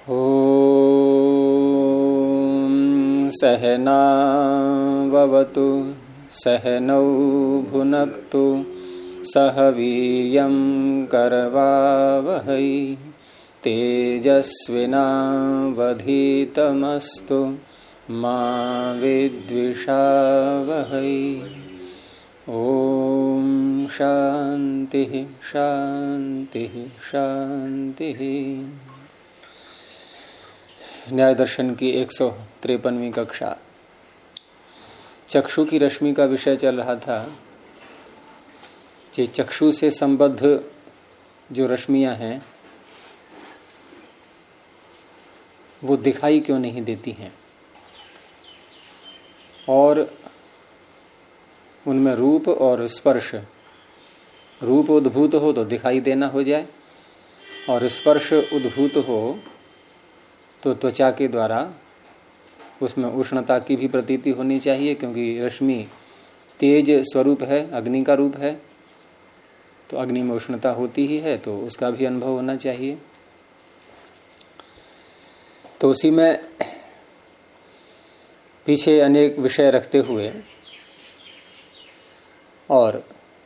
ॐ सहना भवतु सहनौ भुनक्तु सह वीर्यं करवावहै तेजस्विनावधीतमस्तु मा विद्विषावहै। ॐ शान्तिः शान्तिः शान्तिः। न्याय दर्शन की 153वीं कक्षा। चक्षु की रश्मि का विषय चल रहा था कि चक्षु से संबद्ध जो रश्मियां हैं वो दिखाई क्यों नहीं देती हैं और उनमें रूप और स्पर्श, रूप उद्भूत हो तो दिखाई देना हो जाए और स्पर्श उद्भूत हो तो त्वचा के द्वारा उसमें उष्णता की भी प्रतीति होनी चाहिए, क्योंकि रश्मि तेज स्वरूप है, अग्नि का रूप है, तो अग्नि में उष्णता होती ही है, तो उसका भी अनुभव होना चाहिए। तो उसी में पीछे अनेक विषय रखते हुए और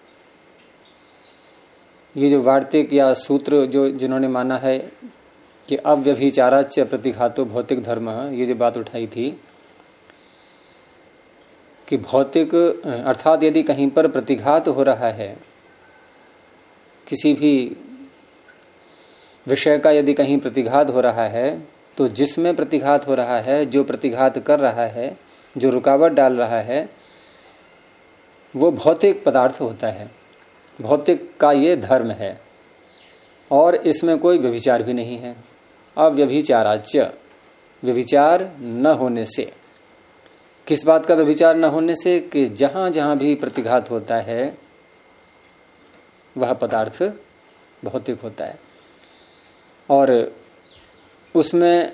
ये जो वार्तिक या सूत्र जो जिन्होंने माना है कि अव्यभिचाराच्य प्रतिघातो भौतिक धर्म, ये जो बात उठाई थी कि भौतिक अर्थात यदि कहीं पर प्रतिघात हो रहा है, किसी भी विषय का यदि कहीं प्रतिघात हो रहा है, तो जिसमें प्रतिघात हो रहा है, जो प्रतिघात कर रहा है, जो रुकावट डाल रहा है, वो भौतिक पदार्थ होता है। भौतिक का ये धर्म है और इसमें कोई व्यभिचार भी नहीं है। अव्यभिचाराच्य, व्यभिचार न होने से। किस बात का व्यभिचार न होने से? कि जहां जहां भी प्रतिघात होता है वह पदार्थ भौतिक होता है और उसमें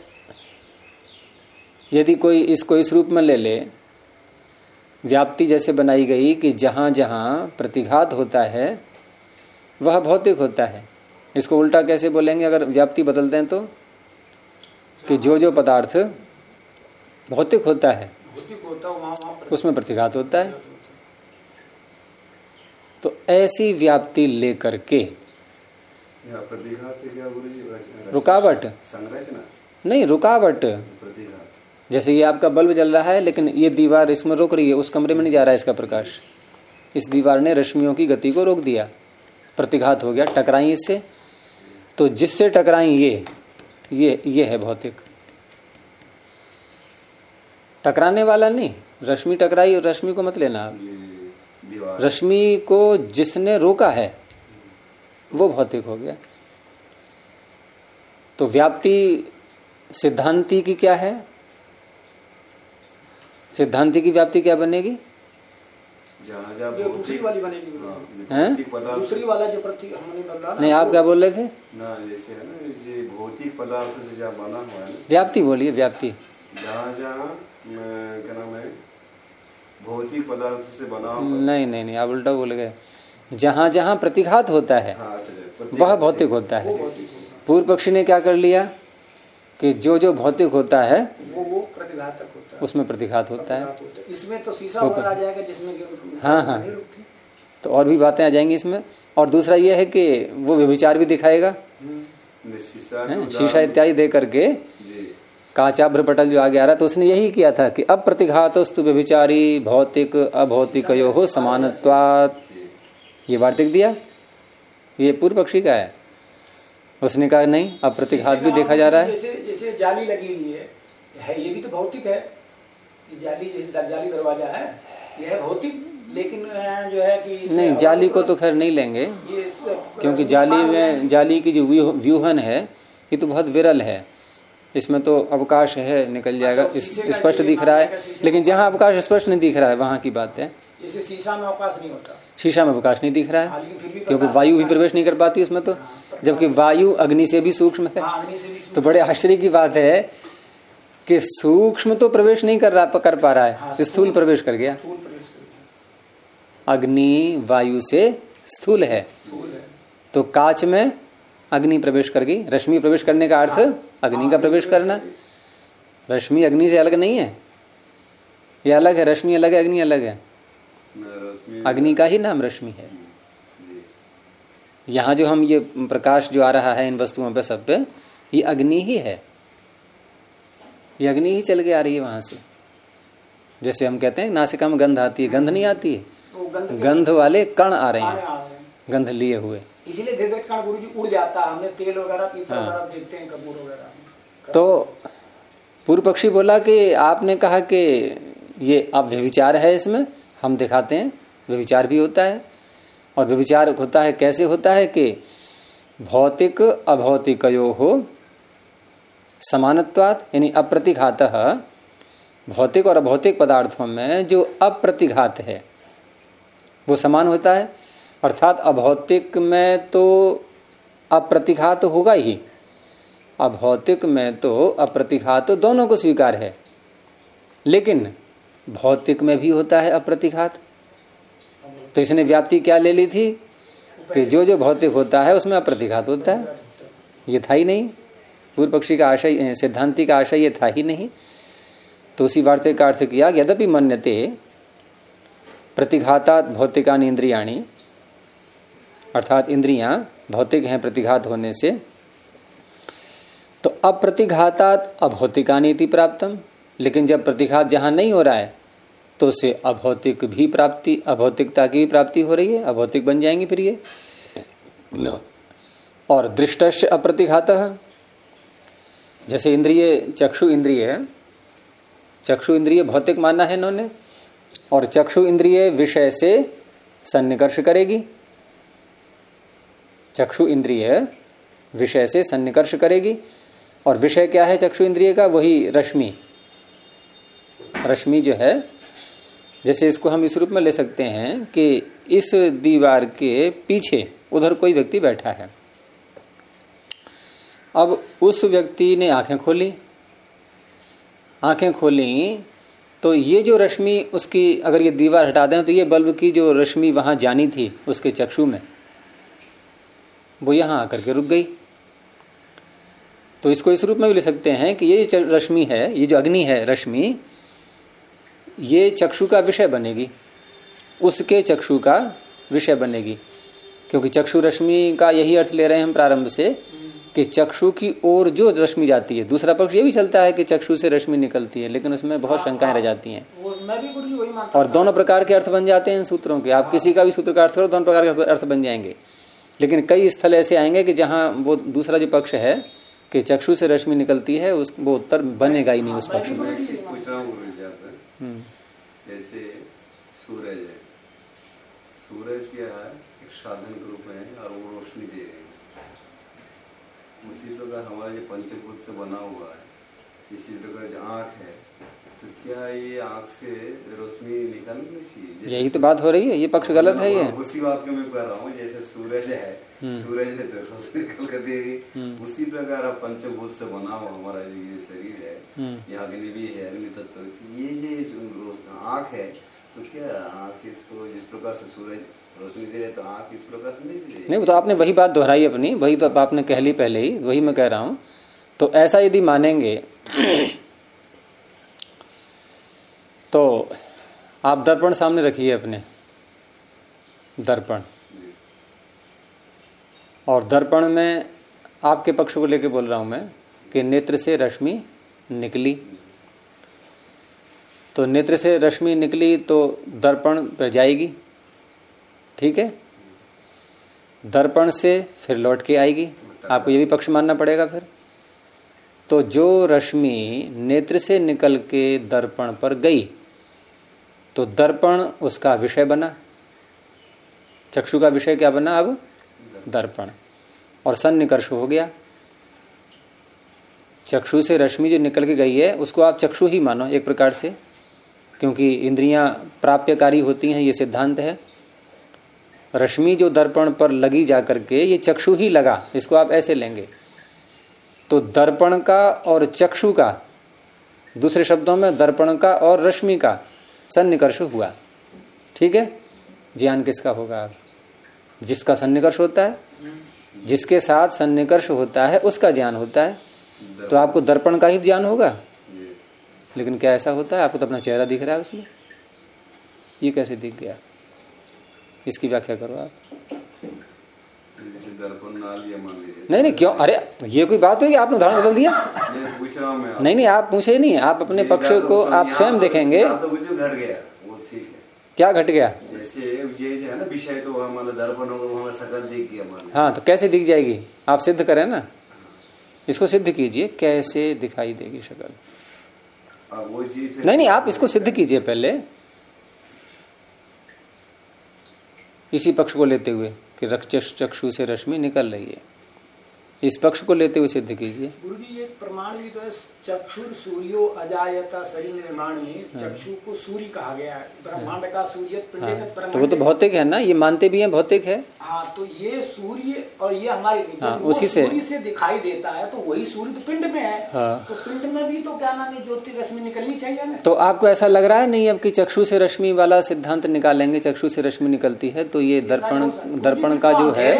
यदि कोई इसको इस रूप में ले ले, व्याप्ति जैसे बनाई गई कि जहां जहां प्रतिघात होता है वह भौतिक होता है। इसको उल्टा कैसे बोलेंगे अगर व्याप्ति बदलते हैं? तो कि जो जो पदार्थ भौतिक होता है उसमें प्रतिघात होता है। तो ऐसी व्याप्ति लेकर के प्रतिघात से क्या बोलिए? रुकावट नहीं, रुकावट। जैसे ये आपका बल्ब जल रहा है लेकिन ये दीवार इसमें रोक रही है, उस कमरे में नहीं जा रहा है इसका प्रकाश। इस दीवार ने रश्मियों की गति को रोक दिया, प्रतिघात हो गया, टकराई इससे। तो जिससे टकराई ये है भौतिक। टकराने वाला नहीं, रश्मि टकराई और रश्मि को मत लेना आप। रश्मि को जिसने रोका है वो भौतिक हो गया। तो व्याप्ति सिद्धांति की क्या है? सिद्धांति की व्याप्ति क्या बनेगी? दूसरी वाली बनेगी। दूसरी वाला जो हमने बोला नहीं, आप क्या बोल रहे थे? ना जैसे है ना, ये भौतिक पदार्थ से जहाँ बना हुआ है ना, व्याप्ति बोलिए। व्याप्ति जहाँ क्या नाम है, भौतिक पदार्थ से बना हुआ। नहीं, आप उल्टा बोल गए। जहाँ जहाँ प्रतिघात होता है वह भौतिक होता है। पूर्व पक्षी ने क्या कर लिया कि जो जो भौतिक होता है वो प्रतिघातक होता है, उसमें प्रतिघात होता है। इसमें तो शीशा आ जाएगा जिसमें हाँ, तो और भी बातें आ जाएंगी इसमें। और दूसरा ये है कि वो व्यभिचार भी दिखाएगा, शीशा इत्यादि दे करके। काचाभ्र पटल जो आगे आ रहा, तो उसने यही किया था कि अब प्रतिघातस्तु व्यभिचारी भौतिक अभौतिकयोः समानत्वात्, ये वार्तिक दिया। ये पूर्व पक्षी का है। उसने कहा नहीं, अब प्रतिघात भी देखा जा रहा है। जैसे जाली लगी हुई है, ये भी तो भौतिक है। जाली दरवाजा है, यह है भौतिक, लेकिन जो है कि नहीं, जाली को तो खैर नहीं लेंगे, क्योंकि जाली की जो व्यूहन है ये तो बहुत विरल है। इसमें तो अवकाश है, निकल जाएगा, स्पष्ट दिख रहा है। लेकिन जहाँ अवकाश स्पष्ट नहीं दिख रहा है वहां की बात है। जैसे शीशा में अवकाश नहीं होता, शीशा में अवकाश नहीं दिख रहा है क्योंकि वायु भी प्रवेश नहीं कर पाती उसमें, तो जबकि वायु अग्नि से भी सूक्ष्म है। तो बड़े आश्चर्य की बात है कि सूक्ष्म तो प्रवेश नहीं कर पा रहा है, स्थूल प्रवेश कर गया। अग्नि वायु से स्थूल है। तो कांच में अग्नि प्रवेश कर गई। रश्मि प्रवेश करने का अर्थ अग्नि का प्रवेश करना। रश्मि अग्नि से अलग नहीं है, ये अलग है। रश्मि अलग है, अग्नि अलग है। अग्नि का ही नाम रश्मि है। यहाँ जो हम ये प्रकाश जो आ रहा है इन वस्तुओं पे सब पे, ये अग्नि ही है। ये अग्नि ही चल के आ रही है वहां से। जैसे हम कहते हैं नासिका में गंध आती है, गंध नहीं आती है, गंध वाले कण आ रहे हैं, गंध लिए हुए। इसीलिए धीरे कण गुरु जी उड़ जाता है। हमने तेल वगैरह पीतल वगैरह देखते हैं, कपूर वगैरह। तो पूर्व पक्षी बोला कि आपने कहा कि ये अब व्यभिचार है, इसमें हम दिखाते हैं व्यभिचार भी होता है। और व्यभिचार होता है कैसे होता है कि भौतिक अभौतिकयो हो समानत्वात्, यानी अप्रतिघातः। भौतिक और अभौतिक पदार्थों में जो अप्रतिघात है वो समान होता है। अर्थात अभौतिक में तो अप्रतिघात होगा ही, अभौतिक में तो अप्रतिघात दोनों को स्वीकार है, लेकिन भौतिक में भी होता है अप्रतिघात। तो इसने व्याप्ति क्या ले ली थी कि जो जो भौतिक होता है उसमें अप्रतिघात होता है। ये था ही नहीं, पूर्व पक्षी का आशय, सिद्धांति का आशय ये था ही नहीं। तो उसी वार्ते का अर्थ किया, यद्यपि मन्यते प्रतिघातात् भौतिकानि इंद्रियाणि, अर्थात इंद्रियां भौतिक हैं प्रतिघात होने से, तो अप्रतिघातात् अभौतिकानि इति प्राप्तम। लेकिन जब प्रतिघात जहां नहीं हो रहा है तो उसे अभौतिक भी प्राप्ति, अभौतिकता की भी प्राप्ति हो रही है, अभौतिक बन जाएंगी फिर ये। और दृष्टस्य अप्रतिघातः, जैसे इंद्रिय चक्षु इंद्रिय है, चक्षु इंद्रिय भौतिक माना है इन्होंने, और चक्षु इंद्रिय विषय से सन्निकर्ष करेगी। चक्षु इंद्रिय विषय से सन्निकर्ष करेगी, और विषय क्या है चक्षु इंद्रिय का? वही रश्मि। रश्मि जो है, जैसे इसको हम इस रूप में ले सकते हैं कि इस दीवार के पीछे उधर कोई व्यक्ति बैठा है। अब उस व्यक्ति ने आंखें खोली, आंखें खोली तो ये जो रश्मि उसकी, अगर ये दीवार हटा दें तो ये बल्ब की जो रश्मि वहां जानी थी उसके चक्षु में, वो यहां आकर के रुक गई। तो इसको इस रूप में भी ले सकते हैं कि ये रश्मि है, ये जो अग्नि है रश्मि, ये चक्षु का विषय बनेगी, उसके चक्षु का विषय बनेगी। क्योंकि चक्षु रश्मि का यही अर्थ ले रहे हैं हम प्रारंभ से कि चक्षु की ओर जो रश्मि जाती है। दूसरा पक्ष ये भी चलता है कि चक्षु से रश्मि निकलती है, लेकिन उसमें बहुत शंकाएं रह जाती हैं। और दोनों प्रकार के अर्थ बन जाते हैं इन सूत्रों के। आप किसी का भी सूत्र का अर्थ करो, दोनों प्रकार के अर्थ बन जाएंगे। लेकिन कई स्थल ऐसे आएंगे कि जहां वो दूसरा जो पक्ष है कि चक्षु से रश्मि निकलती है, उस वो उत्तर बनेगा ही नहीं उस पक्ष में। जैसे सूरज है, सूरज क्या है? एक साधन के रूप में है और वो रोशनी दे रहे हैं। उसी प्रकार हमारा ये पंचभूत से बना हुआ है, इसी प्रकार जो आँख है, तो क्या ये आँख से रोशनी निकलनी चाहिए? यही तो बात हो रही है, ये पक्ष गलत है। ये उसी बात को मैं कर रहा हूँ। जैसे सूरज है, सूरज ने तो रोशनी निकल कर देगी, उसी प्रकार पंचभूत से बना हुआ हमारा जो ये शरीर है, यहाँ अग्नि भी है, अग्नि तत्व, ये जो आँख है, तो क्या आँख इसको जिस प्रकार से सूरज रोशनी दे रहे तो आँख इस प्रकार से नहीं दे रही? नहीं, तो आपने वही बात दोहराई अपनी, वही तो आपने कह ली पहले ही, वही मैं कह रहा हूँ। तो ऐसा यदि मानेंगे तो आप दर्पण सामने रखिए अपने, दर्पण, और दर्पण में आपके पक्ष को लेकर बोल रहा हूं मैं कि नेत्र से रश्मि निकली। तो नेत्र से रश्मि निकली तो दर्पण पर जाएगी, ठीक है। दर्पण से फिर लौट के आएगी, आपको ये भी पक्ष मानना पड़ेगा फिर। तो जो रश्मि नेत्र से निकल के दर्पण पर गई तो दर्पण उसका विषय बना। चक्षु का विषय क्या बना अब? दर्पण। और सन्निकर्ष हो गया। चक्षु से रश्मि जो निकल के गई है उसको आप चक्षु ही मानो एक प्रकार से, क्योंकि इंद्रियां प्राप्यकारी होती हैं, ये सिद्धांत है। रश्मि जो दर्पण पर लगी जाकर के ये चक्षु ही लगा, इसको आप ऐसे लेंगे। तो दर्पण का और चक्षु का, दूसरे शब्दों में दर्पण का और रश्मि का सन्निकर्ष हुआ, ठीक है। ज्ञान किसका होगा? जिसका सन्निकर्ष होता है। जिसके साथ सन्निकर्ष होता है उसका ज्ञान होता है। तो आपको दर्पण का ही ज्ञान होगा, लेकिन क्या ऐसा होता है? आपको तो अपना चेहरा दिख रहा है उसमें, ये कैसे दिख गया? इसकी व्याख्या करो आप। दर्पण ना लिया मान लीजिए। नहीं क्यों? अरे ये कोई बात होगी? आपने उदाहरण बदल दिया। पूछ रहा हूं मैं। नहीं आप पूछे नहीं, आप अपने पक्ष को आप स्वयं देखेंगे। तो कुछ घट गया, वो ठीक है। क्या घट गया? जैसे ये है ना विषय, तो मतलब दर्पण होगा, वहां शकल दिख गया मान। हाँ, तो कैसे दिख जाएगी? आप सिद्ध करें ना, इसको सिद्ध कीजिए, कैसे दिखाई देगी शक्ल? वो चीज नहीं आप इसको सिद्ध कीजिए पहले, इसी पक्ष को लेते हुए कि चक्षु से रश्मि निकल रही है, इस पक्ष को लेते हुए सिद्ध कीजिए। गुरु जी ये प्रमाण भी तो है, चक्षुर सूर्यो अजायता शरीर निर्माण में चक्षु को सूर्य कहा गया है, ब्रह्मांड का सूर्य। हाँ, तो वो तो भौतिक है ना, ये मानते भी हैं भौतिक है। हाँ, तो ये सूर्य और ये हमारे हाँ, उसी से सूर्य से दिखाई देता है, तो वही सूर्य तो पिंड में है। हाँ। तो पिंड में भी तो क्या नाम है, ज्योति रश्मि निकलनी चाहिए ना। तो आपको ऐसा लग रहा है नहीं अब कि चक्षु से रश्मि वाला सिद्धांत निकालेंगे, चक्षु से रश्मि निकलती है, तो ये दर्पण का जो है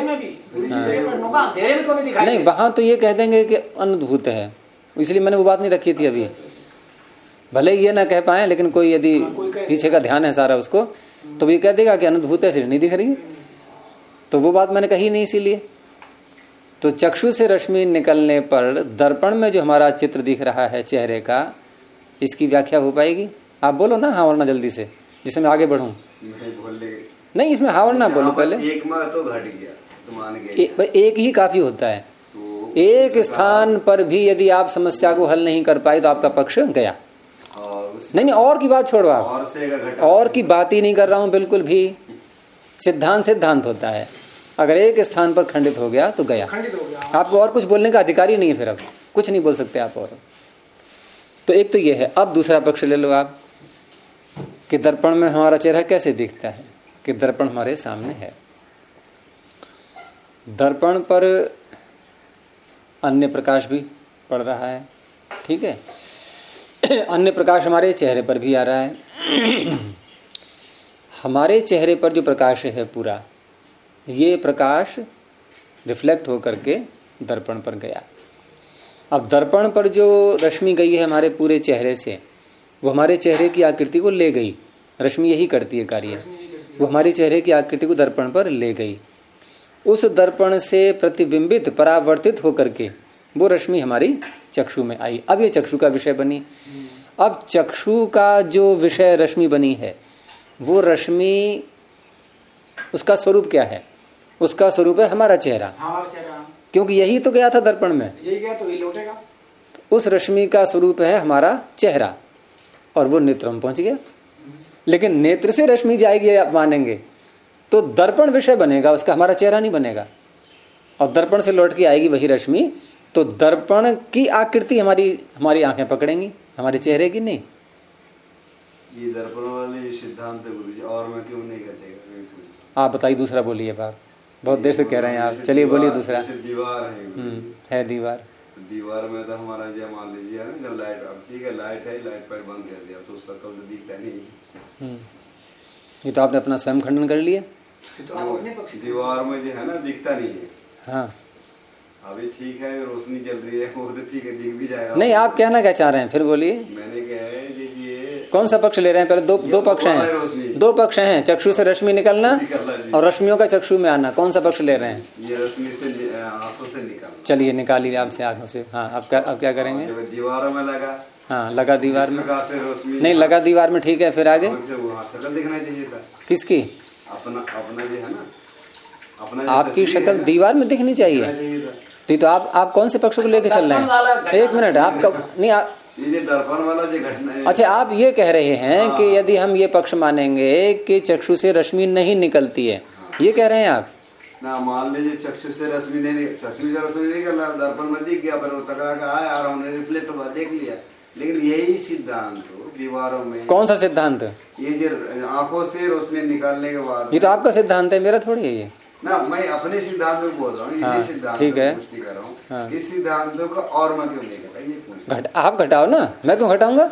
नहीं, वहां तो ये कह देंगे कि अनुभूत है, इसलिए मैंने वो बात नहीं रखी थी अभी। भले ये ना कह पाए, लेकिन कोई यदि पीछे का ध्यान है सारा उसको, तो ये कह देगा कि अनुभूत है, सिर्फ नहीं दिख रही, तो वो बात मैंने कही नहीं। इसीलिए तो चक्षु से रश्मि निकलने पर दर्पण में जो हमारा चित्र दिख रहा है चेहरे का, इसकी व्याख्या हो पाएगी? आप बोलो ना हाँ वरना जल्दी से, जिससे मैं आगे बढ़ूं। नहीं, इसमें हाँ वरना बोलो पहले। एक में तो घट गया, तो मान गए। एक ही काफी होता है। एक स्थान पर भी यदि आप समस्या को हल नहीं कर पाए तो आपका पक्ष गया। नहीं और की बात छोड़ो आप, और की बात ही नहीं कर रहा हूं बिल्कुल भी। सिद्धांत होता है, अगर एक स्थान पर खंडित हो गया तो गया, आपको और कुछ बोलने का अधिकार ही नहीं है, फिर अब कुछ नहीं बोल सकते आप और। तो एक तो ये है। अब दूसरा पक्ष ले लो आप कि दर्पण में हमारा चेहरा कैसे दिखता है, कि दर्पण हमारे सामने है, दर्पण पर अन्य प्रकाश भी पड़ रहा है, ठीक है, अन्य प्रकाश हमारे चेहरे पर भी आ रहा है। हमारे चेहरे पर जो प्रकाश है पूरा, ये प्रकाश रिफ्लेक्ट होकर के दर्पण पर गया। अब दर्पण पर जो रश्मि गई है हमारे पूरे चेहरे से, वो हमारे चेहरे की आकृति को ले गई। रश्मि यही करती है कार्य, वो हमारे चेहरे की आकृति को दर्पण पर ले गई। उस दर्पण से प्रतिबिंबित परावर्तित होकर के वो रश्मि हमारी चक्षु में आई। अब ये चक्षु का विषय बनी। अब चक्षु का जो विषय रश्मि बनी है, वो रश्मि उसका स्वरूप क्या है? उसका स्वरूप है हमारा चेहरा, क्योंकि यही तो गया था दर्पण में, यही गया तो यही लौटेगा। उस रश्मि का स्वरूप है हमारा चेहरा, और वो नेत्र में पहुंच गया। लेकिन नेत्र से रश्मि जाएगी आप मानेंगे तो दर्पण विषय बनेगा उसका, हमारा चेहरा नहीं बनेगा। और दर्पण से लौट के आएगी वही रश्मि, तो दर्पण की आकृति हमारी आंखें पकड़ेंगी, हमारे चेहरे की नहीं। ये दर्पण वाले सिद्धांत है गुरुजी, और मैं क्यों नहीं घटेगा? आप बताइए, दूसरा बोलिए बात, बहुत देर से कह रहे हैं आप। चलिए बोलिए दूसरा। दीवार है दीवार। दीवार में तो हमारा जो मान लीजिए ना, जब लाइट, अब ठीक है लाइट है, लाइट पर बंद कर दिया तो शकल तो दिखता नहीं। ये तो आपने अपना स्वयं खंडन कर लिया। दीवार में जो है ना दिखता नहीं है। हाँ अभी ठीक है, रोशनी चल रही है, वो तो ठीक है, दिख भी जाएगा। नहीं आप कहना क्या चाह रहे हैं, फिर बोलिए। मैंने कहा है कौन सा पक्ष ले रहे हैं? पहले दो पक्ष हैं, दो पक्ष हैं, चक्षु से रश्मि निकलना और रश्मियों का चक्षु में आना। कौन सा पक्ष ले रहे हैं? ये रश्मि से आंखों से निकलना। चलिए निकालिए आपसे आंखों से। हाँ अब क्या करेंगे? दीवारों में लगा। हाँ लगा दीवार में, नहीं लगा दीवार में, ठीक है, फिर आगे शक्ल दिखना चाहिए था। किसकी? अपना जो है ना, अपना आपकी शक्ल दीवार में दिखनी चाहिए। तो आप कौन से पक्ष को लेके चल रहे हैं? एक मिनट, आपका नहीं ये दर्पण वाला जो घटना है। अच्छा, आप ये कह रहे हैं कि यदि हम ये पक्ष मानेंगे कि चक्षु से रश्मि नहीं निकलती है, ये कह रहे हैं आप? ना मान लीजिए चक्षु से रश्मि नहीं निकल रहा, दर्पण में दिख गया, पर वो टकरा का आया और हमने रिफ्लेक्ट हुआ देख लिया। लेकिन यही सिद्धांत दीवारों में। कौन सा सिद्धांत? ये जो आंखों से रोशनी निकालने के बाद। ये तो आपका सिद्धांत है, मेरा थोड़ी है ये ना। मैं अपने सिद्धांत को बोल रहा हूँ, इसी सिद्धांत ठीक है, पुष्टि कर रहा हूँ। इस सिद्धांत को और मैं क्यों नहीं करता, ये पूछ। आप घटाओ ना, मैं क्यों घटाऊंगा?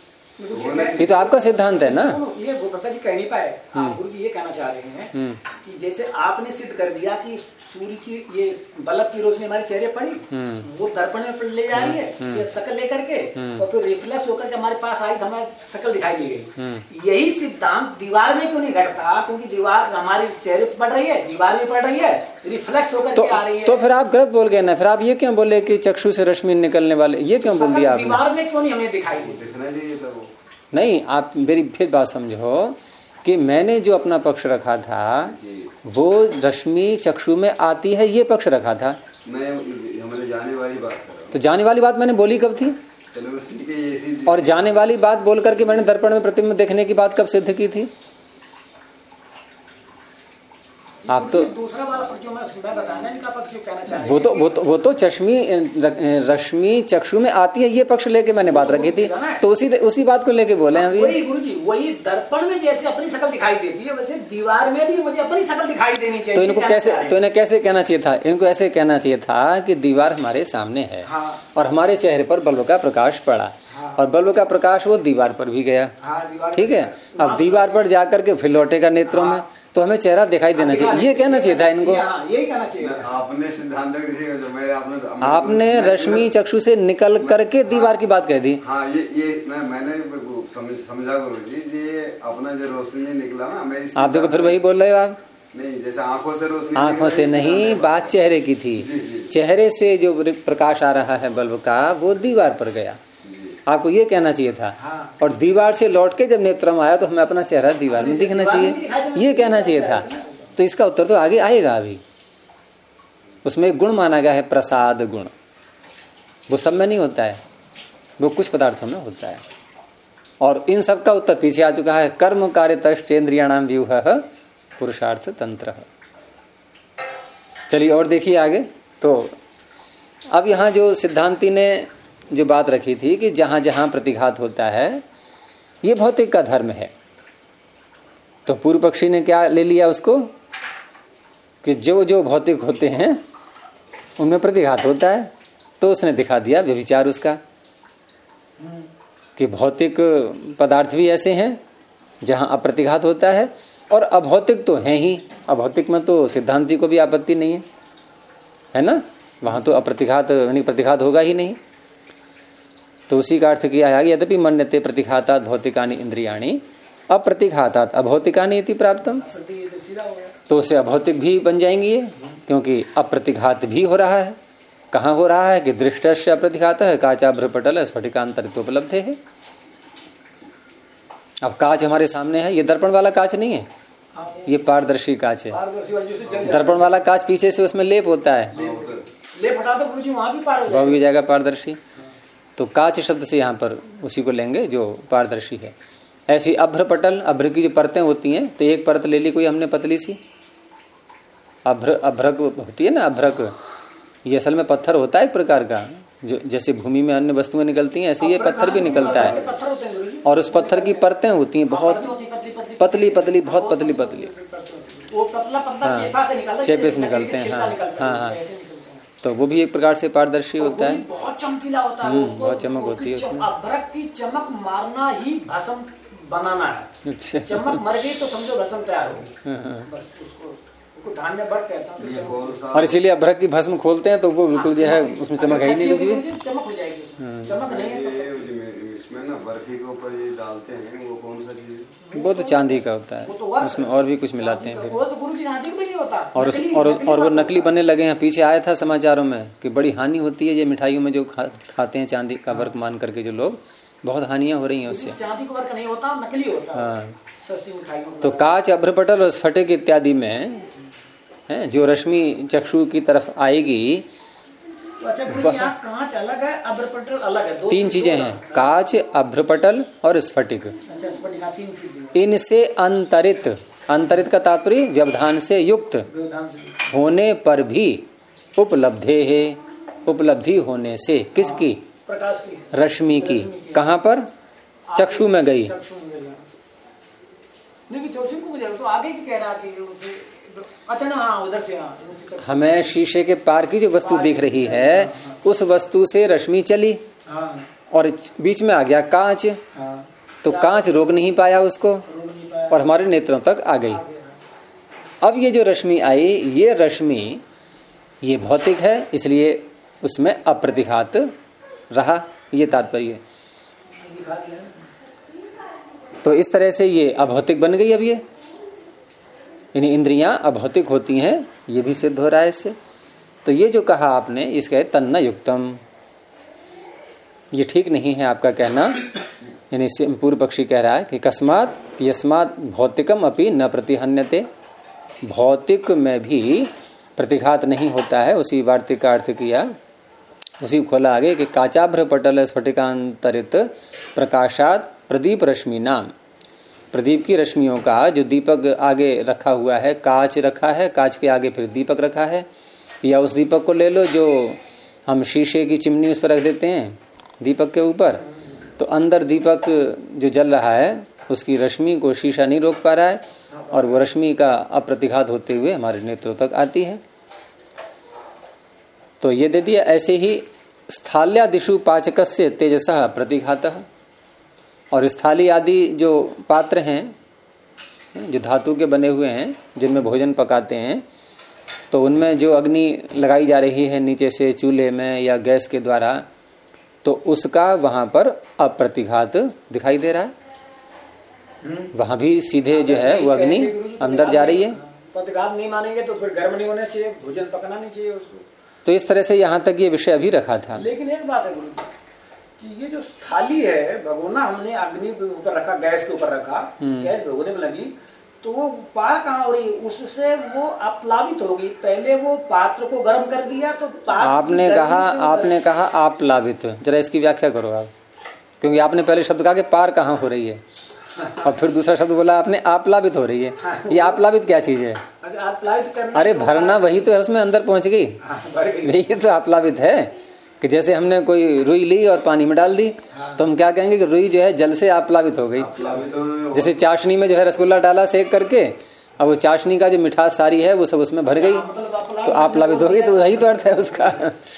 ये तो आपका सिद्धांत है ना। ये गोपता जी कह नहीं पाए। गुरु जी ये कहना चाह रहे हैं कि जैसे आपने सिद्ध कर दिया कि सूर्य की ये बल्ब की रोशनी हमारे चेहरे पड़ी, वो दर्पण में ले जा रही है शक्ल लेकर के, और फिर रिफ्लेक्स होकर के हमारे पास आई तो हमारी शक्ल दिखाई दी गई। यही सिद्धांत दीवार में क्यों नहीं घटता? क्योंकि दीवार हमारे चेहरे पर पड़ रही है, दीवार में पड़ रही है, रिफ्लेक्स होकर के आ रही है। तो फिर आप गलत बोल गए ना। फिर आप ये क्यों बोले कि चक्षु से रश्मि निकलने वाले, ये क्यों बोल दिया आपने? दीवार में क्यों नहीं हमें दिखाई दी? दिखना चाहिए था वो। नहीं, आप मेरी फिर बात समझो कि मैंने जो अपना पक्ष रखा था वो रश्मि चक्षु में आती है, ये पक्ष रखा था। मैं हमारे जाने वाली बात कर रहा हूँ। तो जाने वाली बात मैंने बोली कब थी? और जाने वाली बात बोल करके मैंने दर्पण में प्रतिबिंब देखने की बात कब सिद्ध की थी? आप तो दूसरा वाला जो मैं बताया इनका पक्ष जो कहना चाह रहे हैं वो तो रश्मि चक्षु में आती है, ये पक्ष लेके मैंने बात रखी थी, तो उसी बात को लेके बोले हैं। वही गुरुजी, वही दर्पण में जैसे अपनी शक्ल दिखाई देती है वैसे दीवार में भी मुझे अपनी शक्ल दिखाई देनी चाहिए। तो इन्हें कैसे कहना चाहिए था? इनको ऐसे कहना चाहिए था कि दीवार हमारे सामने है, हाँ। और हमारे चेहरे पर बल्ब का प्रकाश पड़ा, हाँ। और बल्ब का प्रकाश वो दीवार पर भी गया, हाँ, ठीक है। अब दीवार पर जाकर के फिर लौटेगा नेत्रों, हाँ। में, तो हमें चेहरा दिखाई देना चाहिए, ये कहना चाहिए था इनको। यही कहना चाहिए। आपने सिद्धांत आपने रश्मि चक्षु से निकल करके दीवार की बात कह दी। हाँ, ये मैंने समझा गुरुजी, ये अपना जो रोशनी निकला ना, आप देखो फिर वही बोल रहे हो आप। नहीं, जैसे आंखों से रोशनी, आंखों से नहीं, बात चेहरे की थी। चेहरे से जो प्रकाश आ रहा है बल्ब का, वो दीवार पर गया, आपको ये कहना चाहिए था, हाँ। और दीवार से लौट के जब नेत्र में आया तो हमें अपना चेहरा दीवार में दिखना चाहिए, ये कहना चाहिए था। तो इसका उत्तर तो आगे आएगा। अभी उसमें एक गुण माना गया है, प्रसाद गुण। वो सब में नहीं होता है, वो कुछ पदार्थों में होता है। और इन सब का उत्तर पीछे आ चुका है। कर्म कार्यतश्चेन्द्रियाणाम व्यूहः पुरुषार्थ तंत्र। चलिए और देखिए आगे। तो अब यहाँ जो सिद्धांती ने जो बात रखी थी कि जहां जहां प्रतिघात होता है ये भौतिक का धर्म है, तो पूर्व पक्षी ने क्या ले लिया उसको कि जो जो भौतिक होते हैं उनमें प्रतिघात होता है। तो उसने दिखा दिया व्यभिचार उसका कि भौतिक पदार्थ भी ऐसे हैं जहां अप्रतिघात होता है, और अभौतिक तो है ही। अभौतिक में तो सिद्धांती को भी आपत्ति नहीं है ना, वहां तो अप्रतिघात यानी प्रतिघात होगा ही नहीं। तो उसी का अर्थ किया है, यद्यपि मन्यते प्रतिघातात् भौतिकानि इंद्रियाणि अप्रतिघातात् अभौतिकानि इति प्राप्तम। तो उससे अभौतिक भी बन जाएंगी ये, क्योंकि अप्रतिघात भी हो रहा है। कहाँ हो रहा है कि दृष्टस्य अप्रतिघात है, काचाभ्रपटल स्फटिकांतरित उपलब्ध है। अब कांच हमारे सामने है, ये दर्पण वाला कांच नहीं है, ये पारदर्शी कांच है। दर्पण वाला कांच पीछे से उसमें लेप होता है, लेप हटा दो गुरुजी, वहां भी पार हो वह भी जाएगा पारदर्शी। तो कांच शब्द से यहाँ पर उसी को लेंगे जो पारदर्शी है। ऐसी अभ्रपटल, अभ्र की जो परतें होती हैं, तो एक परत ले ली कोई हमने पतली सी, अभ्रक होती है ना, अभ्रक, ये असल में पत्थर होता है एक प्रकार का, जो जैसे भूमि में अन्य वस्तुएं निकलती हैं ऐसे ये पत्थर भी निकलता है, और उस पत्थर की परतें होती हैं बहुत पतली पतली, बहुत पतली पतली, चेपे से निकलते हैं। हाँ, तो वो भी एक प्रकार से पारदर्शी होता है, बहुत चमकीला होता है, बहुत चमक होती है उसमें। अभ्रक की चमक मारना ही भस्म बनाना है। अच्छा। चमक मर गई तो समझो भस्म तैयार होगी, उसको धान्य भट्ट कहता हूँ। और इसीलिए अभ्रक की भस्म खोलते हैं तो वो बिल्कुल जो है उसमें चमक है ही नहीं, कुछ भी चमक हो जाएगी उसमें। चमक नहीं है इसमें ना, बर्फी के ऊपर ये डालते हैं, वो कौन सा चीज? वो तो चांदी का होता है, उसमें और भी कुछ मिलाते हैं फिर। वो तो गुरुजी चांदी में नहीं होता, और वो नकली बनने लगे हैं। पीछे आया था समाचारों में कि बड़ी हानि होती है ये मिठाइयों में जो खाते हैं चांदी का वर्क मान करके, जो लोग, बहुत हानियां हो रही हैं उससे। चांदी का वर्क नहीं होता, नकली होता है सस्ती मिठाइयों। तो कांच, अभ्रपटल और स्फटिक इत्यादि में है जो रश्मि चक्षु की तरफ आएगी, कांच अलग है, अभ्रपटल अलग है, तीन चीजें हैं, कांच, अभ्रपटल और स्फटिक। इनसे अंतरित, अंतरित का तात्पर्य व्यवधान से युक्त होने पर भी उपलब्धे है, उपलब्धि होने से, किसकी? प्रकाश की, रश्मि की। कहाँ पर? चक्षु में गई। तो आगे कह रहा कि अच्छा ना, हाँ, उधर से, हाँ, हमें शीशे के पार की जो वस्तु दिख रही है, उस वस्तु से रश्मि चली और बीच में आ गया कांच, तो कांच रोक नहीं पाया उसको और हमारे नेत्रों तक आ गई। अब ये जो रश्मि आई, ये रश्मि ये भौतिक है इसलिए उसमें अप्रतिघात रहा, ये तात्पर्य। तो इस तरह से ये अभौतिक बन गई। अब ये यानी इंद्रियां अभौतिक होती हैं, ये भी सिद्ध हो रहा है इससे। तो ये जो कहा आपने इसका तन्न युक्तम, ये ठीक नहीं है आपका कहना। यानी पूर्व पक्षी कह रहा है कि कस्मात यस्मात भौतिकम अपि न प्रतिहन्यते, भौतिक में भी प्रतिघात नहीं होता है। उसी वार्तिक का अर्थ किया, उसी खोला आगे कि काचाभ्र पटल स्फटिकांतरित प्रकाशात प्रदीप रश्मि नाम, प्रदीप की रश्मियों का जो दीपक आगे रखा हुआ है, कांच रखा है, कांच के आगे फिर दीपक रखा है, या उस दीपक को ले लो जो हम शीशे की चिमनी उस पर रख देते हैं दीपक के ऊपर, तो अंदर दीपक जो जल रहा है उसकी रश्मि को शीशा नहीं रोक पा रहा है और वो रश्मि का अप्रतिघात होते हुए हमारे नेत्रों तक आती है। तो ये दे दिया। ऐसे ही स्थाल्यादिषु पाचकस्य तेजसः प्रतिघातः, और स्थाली आदि जो पात्र हैं जो धातु के बने हुए हैं जिनमें भोजन पकाते हैं, तो उनमें जो अग्नि लगाई जा रही है नीचे से चूल्हे में या गैस के द्वारा, तो उसका वहां पर अप्रतिघात दिखाई दे रहा है। वहां भी सीधे जो है वो अग्नि अंदर जा रही है। प्रतिघात नहीं मानेंगे तो फिर गर्म नहीं होना चाहिए, भोजन पकना नहीं चाहिए उसको। तो इस तरह से यहाँ तक ये विषय अभी रखा था। लेकिन एक बात है गुरु कि ये जो थाली है भगोना हमने अग्नि के ऊपर रखा, गैस के ऊपर रखा, गैस भगोने में लगी, तो वो पार कहाँ हो रही, उससे वो अप्लावित होगी। पहले वो पात्र को गर्म कर दिया तो आपने कहा आप्लावित, जरा इसकी व्याख्या करो आप, क्योंकि आपने पहले शब्द कहा कि पार कहाँ हो रही है और फिर दूसरा शब्द बोला आपने आप्लावित हो रही है। ये आप्लावित क्या चीज है? अरे भरना वही तो है, उसमें अंदर पहुंच गई, यही तो आप्लावित है। कि जैसे हमने कोई रुई ली और पानी में डाल दी, तो हम क्या कहेंगे कि रुई जो है जल से आप्लावित हो गई। जैसे चाशनी में जो है रसगुल्ला डाला सेक करके, अब वो चाशनी का जो मिठास सारी है वो सब उसमें भर गई, तो आप्लावित हो गई। तो वही तो अर्थ है उसका।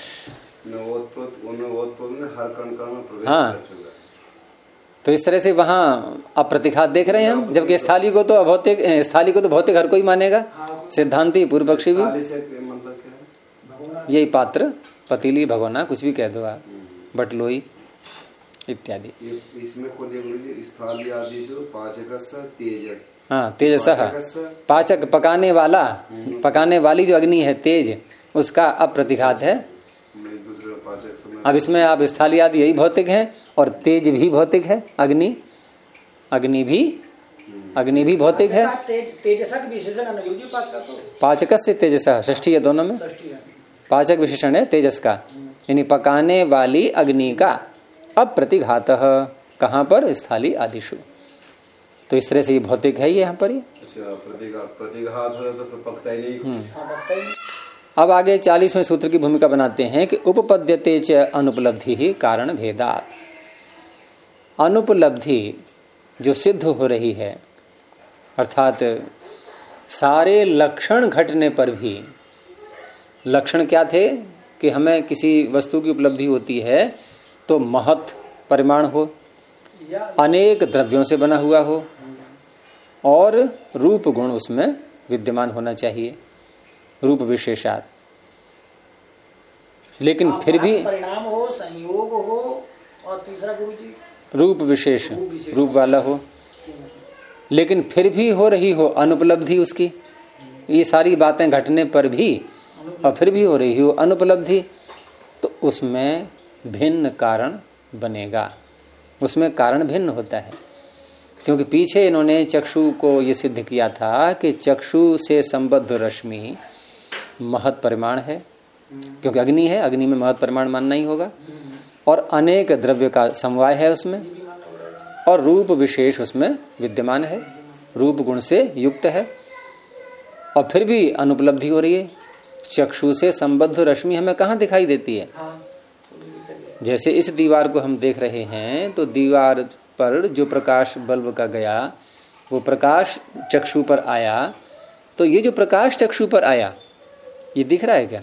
हाँ, तो इस तरह से वहां अप्रतिघात देख रहे हैं हम, जबकि स्थाली को तो अभौतिक, स्थाली को तो भौतिक हर कोई मानेगा, सिद्धांती पूर्व पक्षी भी। यही पात्र, पतीली, भगोना, कुछ भी कह दो आप, बटलोई इत्यादि। इसमें हाँ, तेजसः पाचक, पकाने वाला, पकाने वाली जो अग्नि है तेज, उसका अप्रतिघात है। अब इसमें आप स्थाली आदि यही भौतिक है और तेज भी भौतिक है, अग्नि भी भौतिक है। पाचक से तेजसः षष्ठी है दोनों में, पाचक विशेषण है तेजस का, यानी पकाने वाली अग्नि का अप्रतिघातः, कहाँ पर? स्थाली आदिषु। तो इस तरह से ये भौतिक है ये यहाँ पर। प्रतिघात हो तो पकता ही नहीं। अब आगे 40वें सूत्र की भूमिका बनाते हैं कि उपपद्यते च अनुपलब्धि ही कारण भेदात्। अनुपलब्धि जो सिद्ध हो रही है, अर्थात सारे लक्षण घटने पर भी, लक्षण क्या थे कि हमें किसी वस्तु की उपलब्धि होती है तो महत् परिमाण हो, अनेक द्रव्यों से बना हुआ हो और रूप गुण उसमें विद्यमान होना चाहिए, रूप विशेषात। लेकिन फिर भी परिणाम हो, संयोग हो, और तीसरा गुरुजी रूप विशेष, रूप वाला हो, लेकिन फिर भी हो रही हो अनुपलब्धि उसकी, ये सारी बातें घटने पर भी और फिर भी हो रही हो अनुपलब्धि, तो उसमें भिन्न कारण बनेगा, उसमें कारण भिन्न होता है। क्योंकि पीछे इन्होंने चक्षु को ये सिद्ध किया था कि चक्षु से संबद्ध रश्मि महत् परिमाण है, क्योंकि अग्नि है, अग्नि में महत् परिमाण मानना ही होगा, और अनेक द्रव्य का समवाय है उसमें, और रूप विशेष उसमें विद्यमान है, रूप गुण से युक्त है, और फिर भी अनुपलब्धि हो रही है। चक्षु से संबद्ध रश्मि हमें कहाँ दिखाई देती है? जैसे इस दीवार को हम देख रहे हैं, तो दीवार पर जो प्रकाश बल्ब का गया, वो प्रकाश चक्षु पर आया, तो ये जो प्रकाश चक्षु पर आया ये दिख रहा है क्या?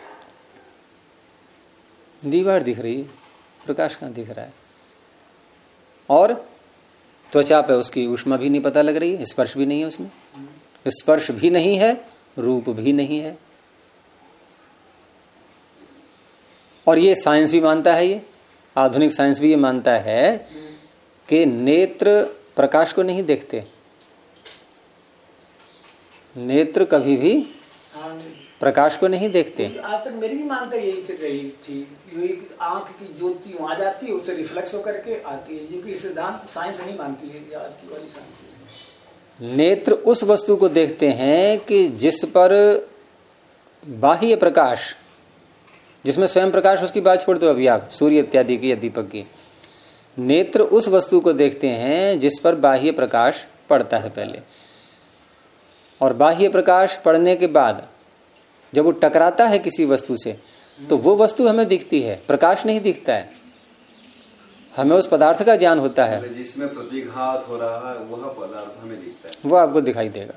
दीवार दिख रही है, प्रकाश कहाँ दिख रहा है? और त्वचा पे उसकी ऊष्मा भी नहीं पता लग रही है, स्पर्श भी नहीं है उसमें, स्पर्श भी नहीं है, रूप भी नहीं है, और ये साइंस भी मानता है, ये आधुनिक साइंस भी ये मानता है कि नेत्र प्रकाश को नहीं देखते, नेत्र कभी भी प्रकाश को नहीं देखते। आज तक मेरी भी मानता यही फिर रही थी, यही आंख की ज्योति वहां जाती है, उससे रिफ्लेक्स होकर के आती है, क्योंकि सिद्धांत साइंस नहीं मानती है, आज की वाली साइंस। नेत्र उस वस्तु को देखते हैं कि जिस पर बाह्य प्रकाश, जिसमें स्वयं प्रकाश, उसकी बात छोड़ दो अभी आप, सूर्य इत्यादि की या दीपक की। नेत्र उस वस्तु को देखते हैं जिस पर बाह्य प्रकाश पड़ता है पहले, और बाह्य प्रकाश पड़ने के बाद जब वो टकराता है किसी वस्तु से तो वो वस्तु हमें दिखती है, प्रकाश नहीं दिखता है, हमें उस पदार्थ का ज्ञान होता है। जिसमें प्रतिघात हो रहा है वह पदार्थ हमें दिखता है, वो आपको दिखाई देगा।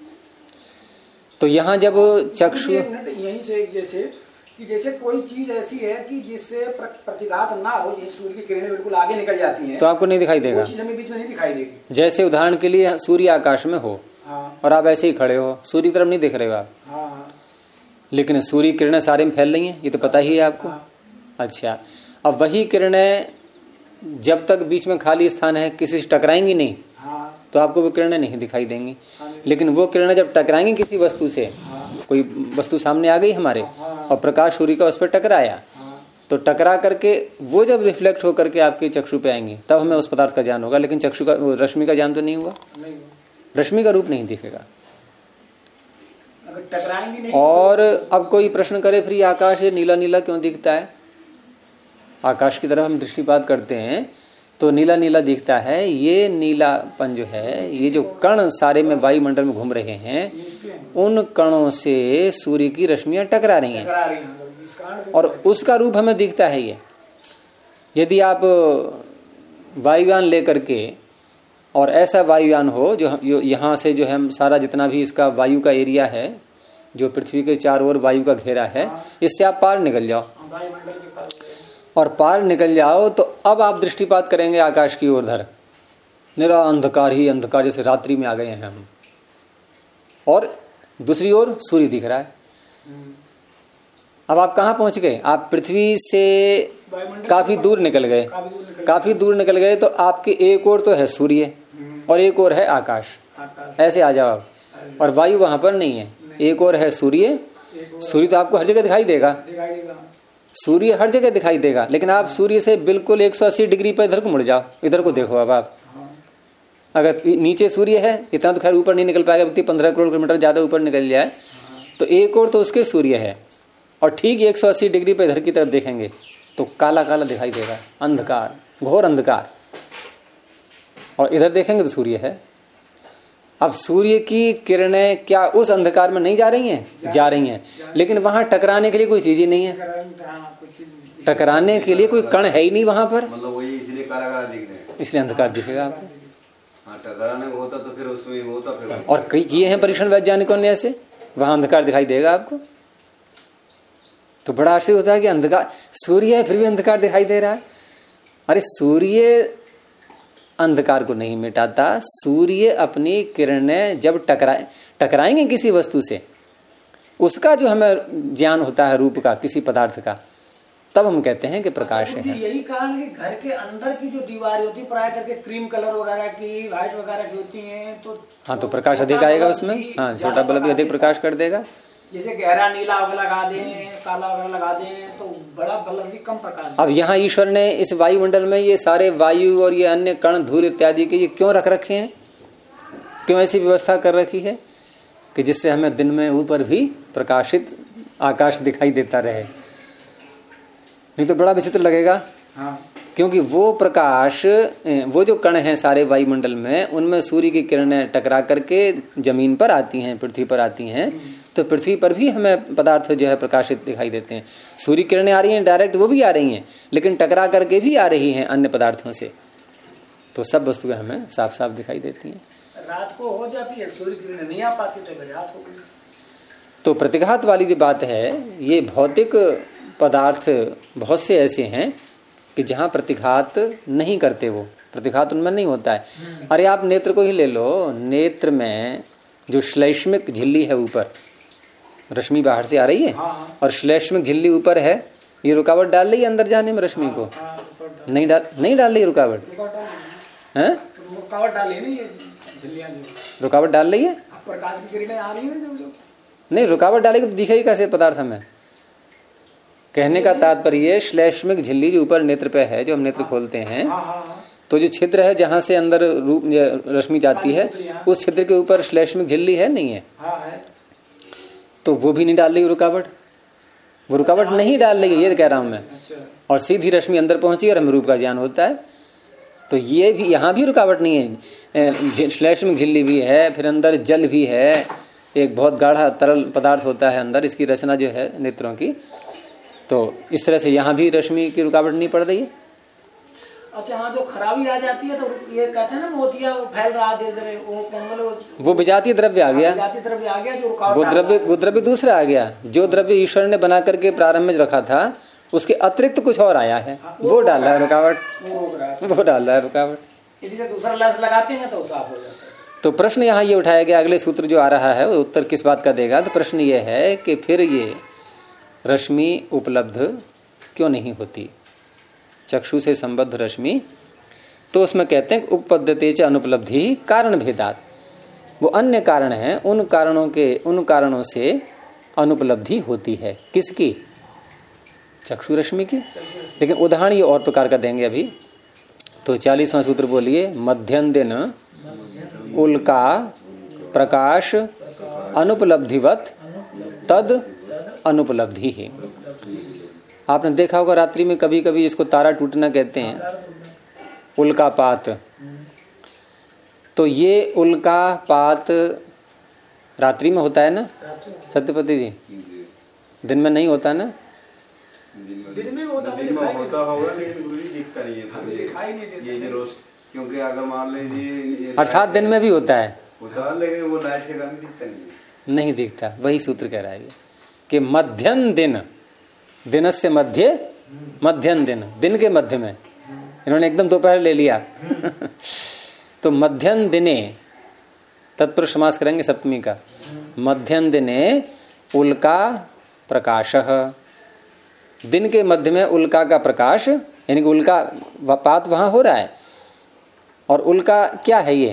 तो यहाँ जब चक्षु यहीं से जैसे कोई चीज ऐसी है कि जिससे प्रतिघात ना हो, जैसे सूर्य की किरणें बिल्कुल आगे निकल जाती हैं, तो आपको नहीं दिखाई देगा, वो चीज हमें बीच में नहीं दिखाई देगी। जैसे उदाहरण के लिए सूर्य आकाश में हो, हाँ, और आप ऐसे ही खड़े हो, सूर्य की तरफ नहीं देख रहे हो आप, हाँ, लेकिन सूर्य किरणें सारे में फैल रही हैं, ये तो पता ही है आपको। हाँ। अच्छा, अब वही किरणें जब तक बीच में खाली स्थान है किसी से टकराएंगी नहीं, हाँ, तो आपको वो किरणें नहीं दिखाई देंगी। हाँ, लेकिन वो किरणें जब टकराएंगी किसी वस्तु से, हाँ, कोई वस्तु सामने आ गई हमारे, हाँ, और प्रकाश सूर्य का उस पर टकराया, हाँ, तो टकरा करके वो जब रिफ्लेक्ट होकर के आपके चक्षु पे आएंगी तब हमें उस पदार्थ का ज्ञान होगा। लेकिन चक्षु का, रश्मि का ज्ञान तो नहीं हुआ, नहीं, रश्मि का रूप नहीं दिखेगा। अगर टकराएंगे नहीं। और अब कोई प्रश्न करे फिर आकाश ये नीला नीला क्यों दिखता है? आकाश की तरफ हम दृष्टिपात करते हैं तो नीला नीला दिखता है। ये नीलापन जो है, ये जो कण सारे में वायुमंडल में घूम रहे हैं, उन कणों से सूर्य की रश्मियां टकरा रही हैं और उसका रूप हमें दिखता है। ये यदि आप वायुयान लेकर के, और ऐसा वायुयान हो जो यहाँ से जो है सारा जितना भी इसका वायु का एरिया है, जो पृथ्वी के चारों ओर वायु का घेरा है, इससे आप पार निकल जाओ, और पार निकल जाओ तो अब आप दृष्टिपात करेंगे आकाश की ओर, धर निरा अंधकार ही अंधकार, जैसे रात्रि में आ गए हैं हम, और दूसरी ओर सूर्य दिख रहा है। अब आप कहाँ पहुंच गए? आप पृथ्वी से काफी दूर निकल गए, काफी दूर निकल गए, तो आपके एक ओर तो है सूर्य और एक ओर है आकाश, ऐसे आ जाओ आप, और वायु वहां पर नहीं है, एक ओर है सूर्य। सूर्य तो आपको हर जगह दिखाई देगा, सूर्य हर जगह दिखाई देगा, लेकिन आप सूर्य से बिल्कुल 180 डिग्री पर इधर को मुड़ जाओ, इधर को देखो। अब आप अगर नीचे सूर्य है, इतना तो खैर ऊपर नहीं निकल पाएगा, व्यक्ति 15 करोड़ किलोमीटर ज्यादा ऊपर निकल जाए, तो एक ओर तो उसके सूर्य है, और ठीक 180 डिग्री पर इधर की तरफ देखेंगे तो काला काला दिखाई देगा, अंधकार, घोर अंधकार, और इधर देखेंगे तो सूर्य है। अब सूर्य की किरणें क्या उस अंधकार में नहीं जा रही हैं? जा रही हैं, लेकिन वहां टकराने के लिए कोई चीज ही नहीं है, टकराने के लिए कोई कण है ही नहीं वहां पर, मतलब वही इसलिए काला काला दिख रहे हैं, इसलिए अंधकार दिखेगा आपको। हाँ, टकराने को होता तो फिर उसमें होता फिर, और कई किए हैं परीक्षण वैज्ञानिकों ने ऐसे, वहां अंधकार दिखाई देगा आपको। तो बड़ा आश्चर्य होता है कि अंधकार, सूर्य है फिर भी अंधकार दिखाई दे रहा है। अरे सूर्य अंधकार को नहीं मिटाता, सूर्य अपनी किरणें जब टकराएंगे किसी वस्तु से, उसका जो हमें ज्ञान होता है रूप का, किसी पदार्थ का, तब हम कहते हैं कि प्रकाश है। यही कारण है कि घर के अंदर की जो दीवारें होती है प्राय करके क्रीम कलर वगैरह की, व्हाइट वगैरह की होती हैं, तो हाँ, तो प्रकाश अधिक आएगा उसमें। हाँ, छोटा बल्ब भी अधिक प्रकाश कर देगा। जैसे गहरा नीला लगा दें, काला वगैरह लगा दें, तो बड़ा बल्ब भी कम प्रकाश। अब यहाँ ईश्वर ने इस वायुमंडल में ये सारे वायु और ये अन्य कण धूल इत्यादि के ये क्यों रख रखे हैं? क्यों ऐसी व्यवस्था कर रखी है कि जिससे हमें दिन में ऊपर भी प्रकाशित आकाश दिखाई देता रहे? नहीं तो बड़ा विचित्र लगेगा। हाँ। क्योंकि वो प्रकाश, वो जो कण हैं सारे वायुमंडल में, उनमें सूर्य की किरणें टकरा करके जमीन पर आती हैं, पृथ्वी पर आती हैं, तो पृथ्वी पर भी हमें पदार्थ जो है प्रकाशित दिखाई देते हैं। सूर्य किरणें आ रही हैं डायरेक्ट, वो भी आ रही हैं, लेकिन टकरा करके भी आ रही हैं अन्य पदार्थों से, तो सब वस्तुएं हमें साफ साफ दिखाई देती हैं। रात को हो जाती है, सूर्य किरणें नहीं आ पाती तो रात हो गई। तो प्रतिघात वाली जो बात है, ये भौतिक पदार्थ बहुत से ऐसे हैं कि जहां प्रतिघात नहीं करते, वो प्रतिघात उनमें नहीं होता है। अरे आप नेत्र को ही ले लो, नेत्र में जो श्लेष्मिक झिल्ली है ऊपर, रश्मि बाहर से आ रही है, और श्लेष्मिक झिल्ली ऊपर है, ये रुकावट डाल रही है अंदर जाने में रश्मि को? नहीं डाल रही रुकावट है? रुकावट डाल रही है, रुकावट डाल रही है, प्रकाश की किरणें आ रही है जो नहीं रुकावट डालेगी तो दिखेगी कैसे पदार्थ हमें? कहने का तात्पर्य श्लेष्मिक झिल्ली जो ऊपर नेत्र पे है, जो हम नेत्र खोलते हैं, तो जो छिद्र है जहां से अंदर रूप रश्मि जाती है, उस छिद्र के ऊपर श्लेष्मिक झिल्ली है नहीं है? तो वो भी नहीं डाल रही रुकावट, वो रुकावट नहीं डाल रही है, ये कह रहा हूं मैं। और सीधी रश्मि अंदर पहुंची और हमें रूप का ज्ञान होता है। तो ये भी यहाँ भी रुकावट नहीं है, श्लेष्मिक झिल्ली भी है, फिर अंदर जल भी है, एक बहुत गाढ़ा तरल पदार्थ होता है अंदर, इसकी रचना जो है नेत्रों की। तो इस तरह से यहाँ भी रश्मि की रुकावट नहीं पड़ रही है। अच्छा, हाँ, जो खराबी आ जाती है तो ये कहते हैं ना मोतिया फैल रहा धीरे, वो विजातीय द्रव्य आ गया, विजातीय द्रव्य आ गया, जो रुकावट वो द्रव्य दूसरा आ गया। जो द्रव्य ईश्वर ने बना करके प्रारंभ में रखा था उसके अतिरिक्त कुछ और आया है, वो डाल रहा है रुकावट, वो डाल रहा है रुकावट, इसीलिए दूसरा लेंस लगाते हैं तो साफ हो जाता है। तो प्रश्न यहाँ ये उठाया गया, अगले सूत्र जो आ रहा है वो उत्तर किस बात का देगा? तो प्रश्न ये है कि फिर ये रश्मि उपलब्ध क्यों नहीं होती, चक्षु से संबद्ध रश्मि? तो उसमें कहते हैं उपपद्यते च अनुपलब्धि कारण भेदात, वो अन्य कारण है, उन कारणों से अनुपलब्धि होती है। किसकी? चक्षु रश्मि की। लेकिन उदाहरण ये और प्रकार का देंगे अभी। तो 40वां सूत्र बोलिए, मध्यम दिन उल्का प्रकाश अनुपलब्धिवत तद अनुपलब्धि है। आपने देखा होगा रात्रि में कभी कभी इसको तारा टूटना कहते हैं, उल्कापात। तो ये उल्कापात रात्रि में होता है ना सत्यपति जी? दिन में नहीं होता ना? दिन में होता होगा, लेकिन गुरु जी दिखता नहीं है, ये रोज, क्योंकि अगर मान लीजिए अर्थात दिन में भी होता है, लेकिन वो लाइट के कारण दिखता नहीं दिखता। वही सूत्र कह रहा है कि मध्यम दिन, दिन से मध्य, मध्यम दिन, दिन के मध्य में, इन्होंने एकदम दोपहर ले लिया तो मध्यम दिने तत्पुरुष समास करेंगे सप्तमी का, मध्यम दिने उल्का प्रकाशः, दिन के मध्य में उल्का का प्रकाश, यानी कि उल्का पात वहां हो रहा है। और उल्का क्या है? ये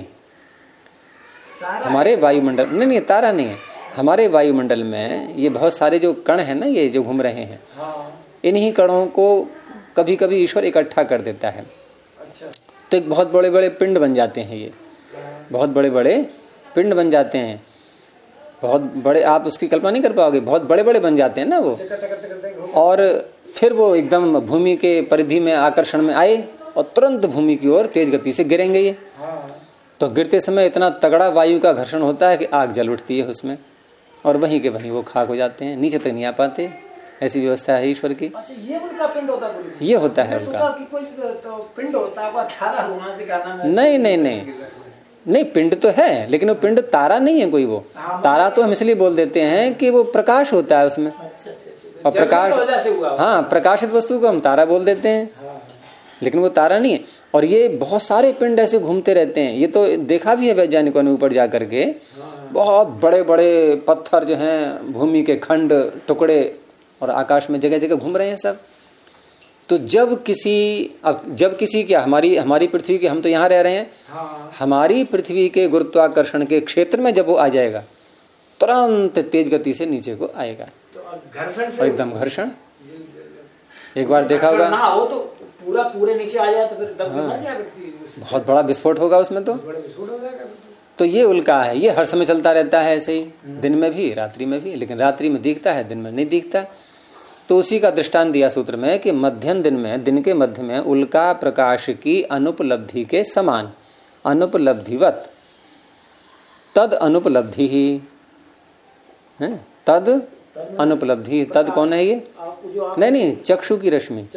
हमारे वायुमंडल, नहीं तारा नहीं है, हमारे वायुमंडल में ये बहुत सारे जो कण है ना, ये जो घूम रहे हैं, इन्हीं कणों को कभी कभी ईश्वर इकट्ठा कर देता है। तो एक बहुत बड़े बड़े पिंड बन जाते हैं, ये बहुत बड़े बड़े पिंड बन जाते हैं, बहुत बड़े, आप उसकी कल्पना नहीं कर पाओगे, बहुत बड़े बड़े बन जाते हैं ना वो। और फिर वो एकदम भूमि के परिधि में आकर्षण में आए और तुरंत भूमि की ओर तेज गति से गिरेंगे ये। तो गिरते समय इतना तगड़ा वायु का घर्षण होता है कि आग जल उठती है उसमें, और वहीं के वहीं वो खाक हो जाते हैं, नीचे तक नहीं आ पाते। ऐसी व्यवस्था है ईश्वर की। अच्छा, ये उनका पिंड होता है? ये होता है उनका कोई तो पिंड होता है, नहीं पिंड तो है, लेकिन वो पिंड तारा नहीं है कोई। वो तारा तो हम इसलिए बोल देते हैं कि वो प्रकाश होता है उसमें। और प्रकाश, हाँ, प्रकाशित वस्तु को हम तारा बोल देते हैं, लेकिन वो तारा नहीं है। और ये बहुत सारे पिंड ऐसे घूमते रहते हैं, ये तो देखा भी है वैज्ञानिकों ने ऊपर जाकर के, बहुत बड़े बड़े पत्थर जो हैं, भूमि के खंड टुकड़े, और आकाश में जगह जगह घूम रहे हैं सब। तो जब किसी क्या, हमारी पृथ्वी के, हम तो यहाँ रह रहे हैं, हमारी पृथ्वी के गुरुत्वाकर्षण के क्षेत्र में जब वो आ जाएगा, तुरंत तेज गति से नीचे को आएगा, घर्षण से, और एकदम घर्षण। एक बार देखा होगा, ना हो तो पूरे नीचे आ जाए तो फिर दब के मर जाए व्यक्ति, बहुत बड़ा विस्फोट होगा उसमें। तो ये उल्का है, ये हर समय चलता रहता है ऐसे ही, दिन में भी रात्रि में भी, लेकिन रात्रि में दिखता है, दिन में नहीं दिखता। तो उसी का दृष्टांत दिया सूत्र में कि मध्यम दिन में, दिन के मध्य में उल्का प्रकाश की अनुपलब्धि के समान, अनुपलब्धिवत तद अनुपलब्धि ही है, तद अनुपलब्धि। तद कौन है ये? नहीं, चक्षु की रश्मि,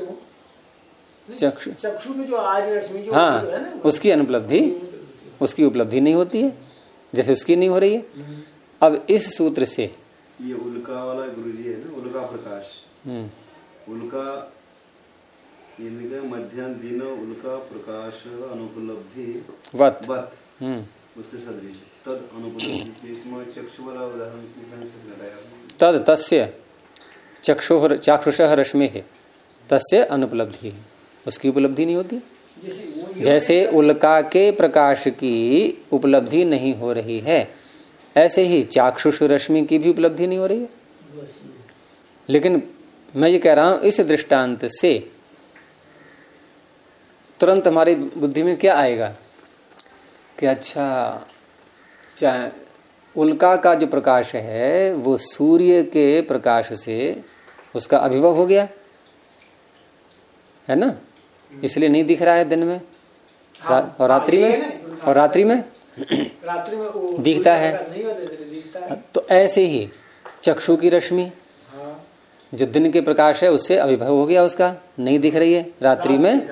चक्षु में जो आज रश्मि जो, हाँ, उसकी अनुपलब्धि, उसकी उपलब्धि नहीं होती है, जैसे उसकी नहीं हो रही है। अब इस सूत्र से ये उल्का वाला गुरुजी है ना, उल्का प्रकाश, उल्का मध्यम दिन उल्का प्रकाश अनुपलब्धि वत, उसके सदृश तद अनुपलब्धि। इसमें चक्षु वाला उदाहरण से लगाया, तद तस्य चाक्षुष रश्मि है तस्य अनुपलब्धि, उसकी उपलब्धि नहीं होती। जैसे उल्का के प्रकाश की उपलब्धि नहीं हो रही है, ऐसे ही चाक्षुष रश्मि की भी उपलब्धि नहीं हो रही है। लेकिन मैं ये कह रहा हूं, इस दृष्टांत से तुरंत हमारी बुद्धि में क्या आएगा कि अच्छा, उल्का का जो प्रकाश है वो सूर्य के प्रकाश से उसका अभिभव हो गया है ना, इसलिए नहीं दिख रहा है दिन में। और रात्रि में दिखता है। तो ऐसे ही चक्षु की रश्मि जो दिन के प्रकाश है उससे अभिभव हो गया, उसका नहीं दिख रही है रात्रि में।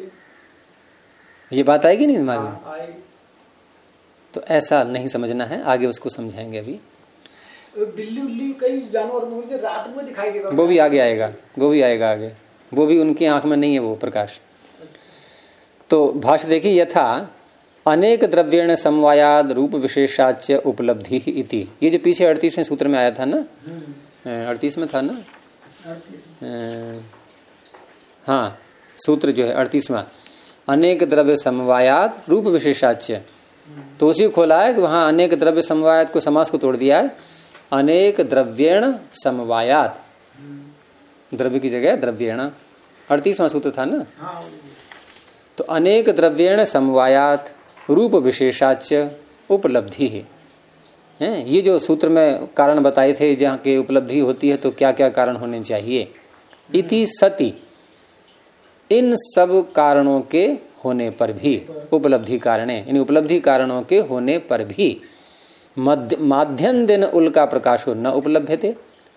ये बात आएगी नहीं दिमाग में? तो ऐसा नहीं समझना है, आगे उसको समझाएंगे। अभी बिल्ली उल्ली कई जानवर मुझे रात में दिखाई देगा, वो भी आगे आएगा, वो भी आएगा आगे, वो भी उनकी आंख में नहीं है वो प्रकाश। तो भाष्य देखिए, यथा अनेक द्रव्येण समवायाद रूप विशेषाच उपलब्धि इति। ये जो पीछे 38वें सूत्र में आया था ना, 38 में था ना, हाँ सूत्र जो है 38वां, अनेक द्रव्य समवायात रूप विशेषाच, तो उसी खोला है कि वहां अनेक द्रव्य समवायात को समास को तोड़ दिया है, अनेक द्रव्येण समवायात, द्रव्य की जगह द्रव्येण, 38वां सूत्र था ना। तो अनेक द्रव्येण समवायात रूप विशेषाच उपलब्धि है। ये जो सूत्र में कारण बताए थे जहाँ के उपलब्धि होती है तो क्या क्या कारण होने चाहिए, इति सति, इन सब कारणों के होने पर भी, उपलब्धि कारणे, इन उपलब्धि कारणों के होने पर भी माध्यम दिन उल्का प्रकाशो न उपलभ्यते।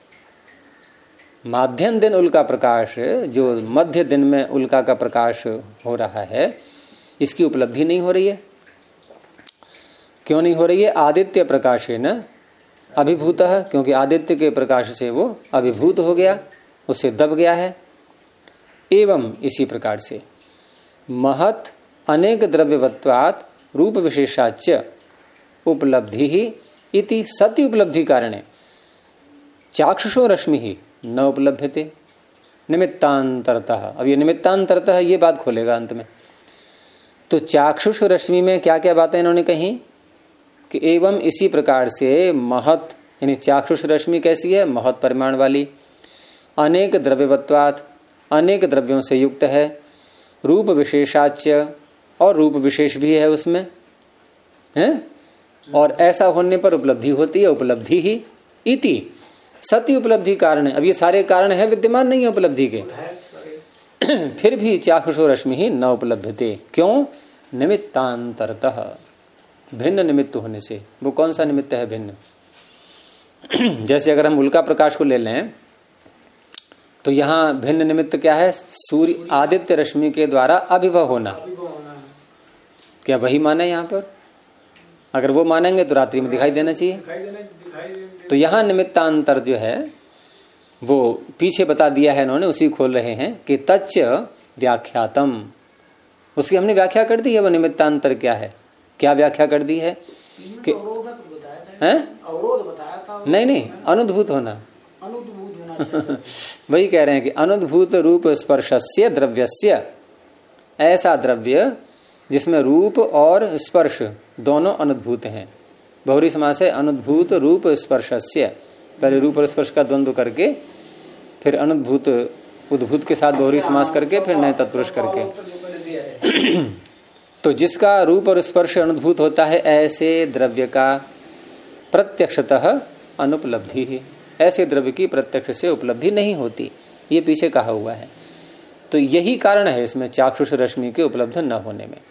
माध्यम दिन उल्का प्रकाश, जो मध्य दिन में उल्का का प्रकाश हो रहा है, इसकी उपलब्धि नहीं हो रही है। क्यों नहीं हो रही है? आदित्य प्रकाशे न अभिभूत है, क्योंकि आदित्य के प्रकाश से वो अभिभूत हो गया, उससे दब गया है। एवं इसी प्रकार से महत अनेक द्रव्यवत्वात् रूप विशेषाच उपलब्धि ही इति सत्य उपलब्धि कारणे चाक्षुषो रश्मि ही न उपलभ्यते निमित्तांतरतः। अब ये निमित्तांतरतः ये बात खोलेगा अंत में। तो चाक्षुष रश्मि में क्या क्या बातें इन्होंने कही कि एवं इसी प्रकार से महत, यानी चाक्षुष रश्मि कैसी है? महत परिमाण वाली, अनेक द्रव्यवत्वात्, अनेक द्रव्यों से युक्त है, रूप विशेषाच्य, और रूप विशेष भी है उसमें है, और ऐसा होने पर उपलब्धि होती है, उपलब्धि ही इति सत्य उपलब्धि कारण है। अब ये सारे कारण है, विद्यमान नहीं है उपलब्धि के, फिर भी चाक्षुषो रश्मि ही न उपलब्धते। क्यों? निमित्तांतरतः, भिन्न निमित्त होने से। वो कौन सा निमित्त है भिन्न? जैसे अगर हम उल्का प्रकाश को ले लें तो यहाँ भिन्न निमित्त क्या है? सूर्य आदित्य रश्मि के द्वारा अभिभव होना। क्या वही माने यहाँ पर? अगर वो मानेंगे तो रात्रि में दिखाई देना चाहिए। तो यहाँ निमित्तांतर जो है वो पीछे बता दिया है इन्होंने, उसी खोल रहे हैं कि तच्च व्याख्यातम, उसकी हमने व्याख्या कर दी है। वो निमित्तांतर क्या है, क्या व्याख्या कर दी है कि अवरोध बताया था। नहीं, अनुद्भूत होना, वही कह रहे हैं कि अनुद्भूत रूप स्पर्शस्य द्रव्यस्य, ऐसा द्रव्य जिसमें रूप और स्पर्श दोनों अनुद्भूत हैं। बहुरी समास है अनुद्भूत रूप स्पर्शस्य, पहले रूप और स्पर्श का द्वंद्व करके फिर अनुद्भूत, उद्भूत के साथ बहुरी समास करके फिर नए तत्पुरुष करके। तो जिसका रूप और स्पर्श अनुद्भूत होता है, ऐसे द्रव्य का प्रत्यक्षतः अनुपलब्धि ही, ऐसे द्रव्य की प्रत्यक्ष से उपलब्धि नहीं होती, ये पीछे कहा हुआ है। तो यही कारण है इसमें चाक्षुष रश्मि के उपलब्ध न होने में।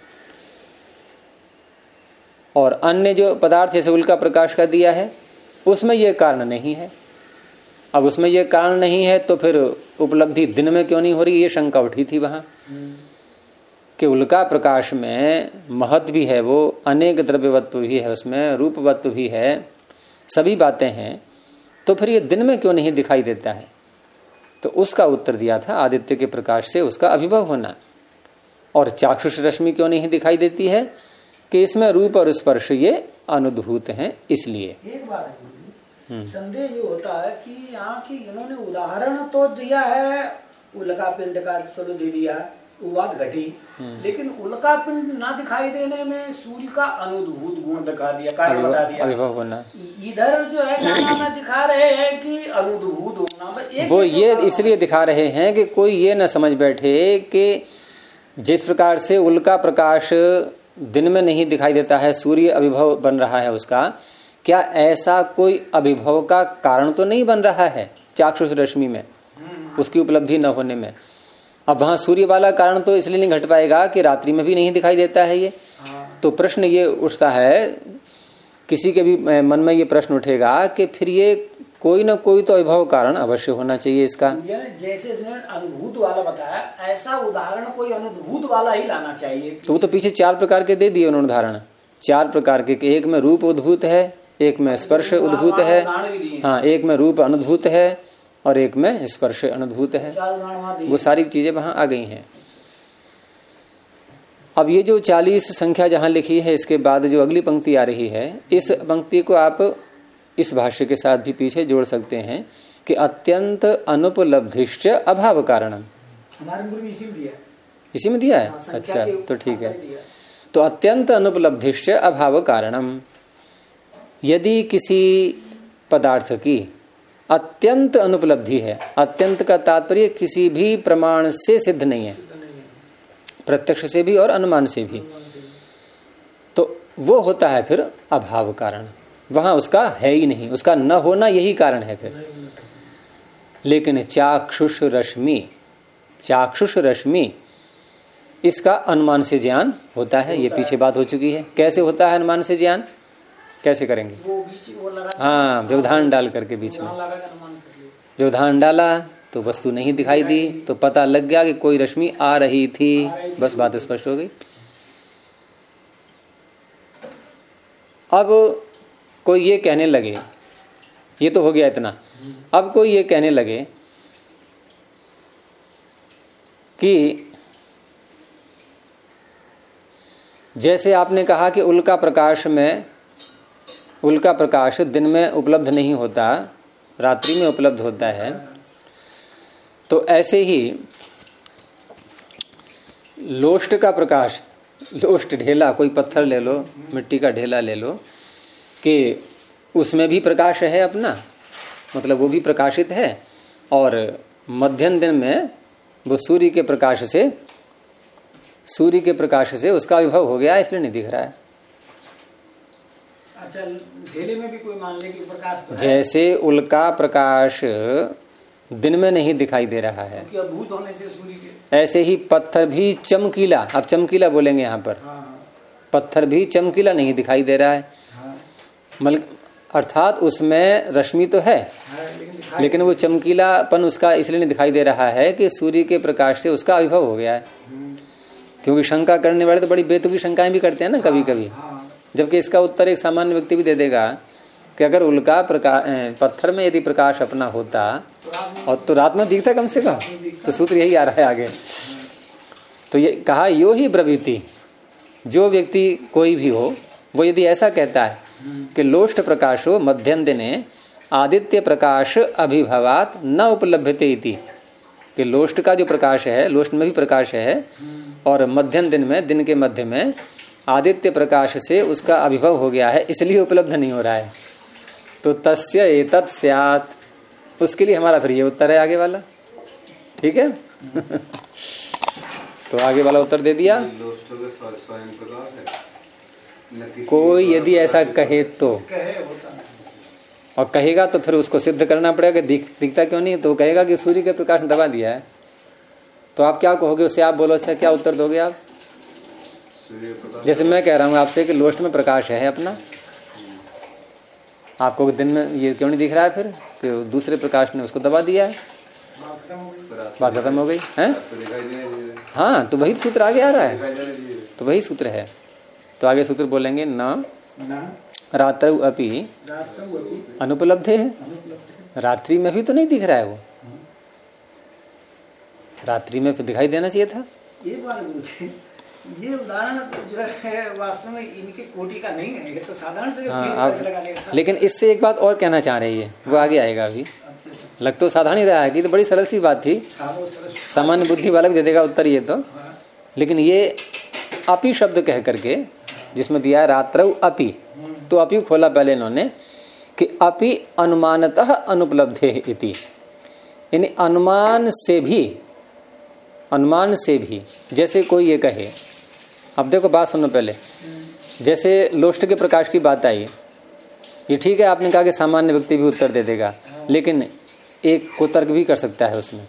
और अन्य जो पदार्थ जैसे उल्का प्रकाश का दिया है उसमें यह कारण नहीं है। अब उसमें यह कारण नहीं है तो फिर उपलब्धि दिन में क्यों नहीं हो रही, ये शंका उठी थी वहां कि उल्का प्रकाश में महत्व भी है, वो अनेक द्रव्यवत्व भी है, उसमें रूपवत्व भी है, सभी बातें हैं, तो फिर ये दिन में क्यों नहीं दिखाई देता है? तो उसका उत्तर दिया था आदित्य के प्रकाश से उसका अभिभव होना। और चाक्षुष रश्मि क्यों नहीं दिखाई देती है कि इसमें रूप और स्पर्श ये अनुद्भूत हैं, इसलिए। एक बात संदेह ये होता है कि यहाँ की इन्होंने उदाहरण तो दिया है, उल्का पिंड का चलो दे दिया, वो बात घटी, लेकिन उल्का पिंड ना दिखाई देने में सूर्य का अनुभूत गुण दिखा दिया, कारण बता दिया। इधर जो है में दिखा रहे हैं कि अनुभूत होना, वो ये इसलिए दिखा रहे हैं कि कोई ये न समझ बैठे कि जिस प्रकार से उल्का प्रकाश दिन में नहीं दिखाई देता है, सूर्य अभिभव बन रहा है उसका, क्या ऐसा कोई अभिभव का कारण तो नहीं बन रहा है चाक्षुष रश्मि में, उसकी उपलब्धि न होने में। अब वहां सूर्य वाला कारण तो इसलिए नहीं घट पाएगा कि रात्रि में भी नहीं दिखाई देता है ये। तो प्रश्न ये उठता है, किसी के भी मन में ये प्रश्न उठेगा कि फिर ये कोई ना कोई तो अभिभव कारण अवश्य होना चाहिए इसका। जैसे इसने अनुभूत वाला बताया, ऐसा उदाहरण कोई अनुभूत वाला ही लाना चाहिए। तो वो तो पीछे 4 प्रकार के दे दिए उन्होंने उदाहरण, 4 प्रकार के। एक में रूप उद्भूत है, एक में स्पर्श उद्भूत है, हाँ, एक में रूप अनुभूत है और एक में स्पर्श अनुभूत है। वो सारी चीजें वहां आ गई हैं। अब ये जो 40 संख्या जहां लिखी है, इसके बाद जो अगली पंक्ति आ रही है, इस पंक्ति को आप इस भाष्य के साथ भी पीछे जोड़ सकते हैं कि अत्यंत अनुपलब्धिश्च अभाव कारणम। हमारे में इसी में दिया है। अच्छा, तो ठीक है। तो अत्यंत अनुपलब्धिश्च अभाव कारणम, यदि किसी पदार्थ की अत्यंत अनुपलब्धि है, अत्यंत का तात्पर्य किसी भी प्रमाण से सिद्ध नहीं है, प्रत्यक्ष से भी और अनुमान से भी, तो वो होता है फिर अभाव कारण। वहां उसका है ही नहीं, उसका न होना यही कारण है फिर। लेकिन चाक्षुष रश्मि इसका अनुमान से ज्ञान होता है। ये पीछे बात हो चुकी है। कैसे होता है अनुमान से ज्ञान, कैसे करेंगे? हाँ, व्यवधान डाल करके बीच में व्यवधान डाला तो वस्तु नहीं दिखाई दी, तो पता लग गया कि कोई रश्मि आ रही थी, बस बात स्पष्ट हो गई। अब कोई ये कहने लगे, ये तो हो गया इतना, अब कोई ये कहने लगे कि जैसे आपने कहा कि उल्का प्रकाश दिन में उपलब्ध नहीं होता, रात्रि में उपलब्ध होता है, तो ऐसे ही लोष्ट का प्रकाश, लोष्ट ढेला, कोई पत्थर ले लो, मिट्टी का ढेला ले लो, कि उसमें भी प्रकाश है अपना, मतलब वो भी प्रकाशित है, और मध्यम दिन में वो सूर्य के प्रकाश से उसका विभव हो गया, इसलिए नहीं दिख रहा है। अच्छा, ढेले में भी कोई मान ले कि प्रकाश तो है। जैसे उल्का प्रकाश दिन में नहीं दिखाई दे रहा है, अभूत होने से सूर्य के, ऐसे ही पत्थर भी चमकीला, अब चमकीला बोलेंगे यहाँ पर, पत्थर भी चमकीला नहीं दिखाई दे रहा है, अर्थात उसमें रश्मि तो है, लेकिन वो चमकीलापन उसका इसलिए नहीं दिखाई दे रहा है कि सूर्य के प्रकाश से उसका अभिभव हो गया है। क्योंकि शंका करने वाले तो बड़ी बेतुकी शंकाएं भी करते हैं ना कभी कभी, जबकि इसका उत्तर एक सामान्य व्यक्ति भी दे देगा कि अगर उल्का पत्थर में यदि प्रकाश अपना होता और तो रात में दिखता कम से कम, तो सूत्र यही आ रहा है आगे। तो ये कहा, यो ही ब्रवीति, जो व्यक्ति कोई भी हो वो यदि ऐसा कहता है कि लोष्ट प्रकाशो मध्यम दिने आदित्य प्रकाश अभिभवात न उपलभ्यते इति, कि लोष्ट का जो प्रकाश है, लोष्ट में भी प्रकाश है, और मध्यम दिन में, दिन के मध्य में आदित्य प्रकाश से उसका अभिभव हो गया है, इसलिए उपलब्ध नहीं हो रहा है। तो तस्य एतत् स्यात्, उसके लिए हमारा फिर ये उत्तर है आगे वाला। ठीक है। तो आगे वाला उत्तर दे दिया। कोई यदि ऐसा कहे तो, और कहेगा तो फिर उसको सिद्ध करना पड़ेगा, दिखता क्यों नहीं, तो कहेगा कि सूर्य के प्रकाश ने दबा दिया है। तो आप क्या कहोगे उससे? आप बोलो, अच्छा क्या उत्तर दोगे आप? जैसे मैं कह रहा हूँ आपसे कि लोष्ट में प्रकाश है अपना, आपको दिन में ये क्यों नहीं दिख रहा है, फिर कि दूसरे प्रकाश ने उसको दबा दिया है, बात खत्म हो गई है। हाँ, तो वही सूत्र आगे आ रहा है, तो वही सूत्र है। तो आगे सूत्र बोलेंगे, न रात्रौ अपि अनुपलब्धे है, रात्रि में भी तो नहीं दिख रहा है वो, रात्रि में फिर दिखाई देना चाहिए था। ये उदाहरण जो है वास्तव में इनकी कोटि का नहीं है, ये तो साधारण से लगाने का। लेकिन इससे एक बात और कहना चाह रही है, वो आगे आएगा अभी। लग तो साधारण ही रहा है कि तो बड़ी सरल सी बात थी, सामान्य बुद्धि वाला भी दे देगा उत्तर ये तो। लेकिन ये अपी शब्द कह करके जिसमें दिया है रात्रौ अपी, तो अपी खोला पहले इन्होंने कि अपि अनुमानतः अनुपलब्धे इति, यानी अनुमान से भी जैसे कोई ये कहे। अब देखो बात सुनो पहले, जैसे लोष्ट के प्रकाश की बात आई, ये ठीक है आपने कहा कि सामान्य व्यक्ति भी उत्तर दे देगा, लेकिन एक कुतर्क भी कर सकता है उसमें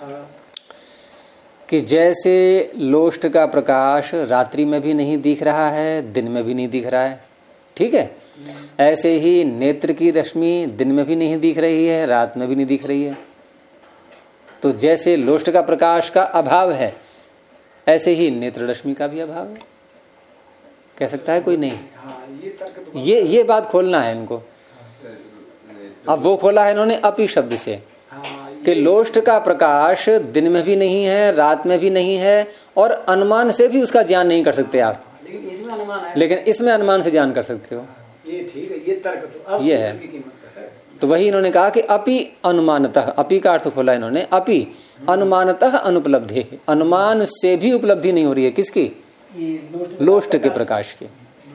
कि जैसे लोष्ट का प्रकाश रात्रि में भी नहीं दिख रहा है, दिन में भी नहीं दिख रहा है, ठीक है, ऐसे ही नेत्र की रश्मि दिन में भी नहीं दिख रही है, रात में भी नहीं दिख रही है। तो जैसे लोष्ट का प्रकाश का अभाव है, ऐसे ही नेत्र रश्मि का भी अभाव है। कह सकता है कोई? नहीं। ये बात खोलना है इनको। अब वो खोला है इन्होंने अपी शब्द से कि लोष्ट का प्रकाश दिन में भी नहीं है, रात में भी नहीं है, और अनुमान से भी उसका ज्ञान नहीं कर सकते आप। लेकिन इसमें अनुमान है, लेकिन इसमें अनुमान से ज्ञान कर सकते हो। ये ठीक है, ये तर्क तो अब ये है। तो वही इन्होंने कहा कि अपि अनुमानतः, अपि का अर्थ खोला इन्होंने, अपि अनुमानतः अनुपलब्धि, अनुमान से भी उपलब्धि नहीं हो रही है किसकी? लोष्ट के प्रकाश की।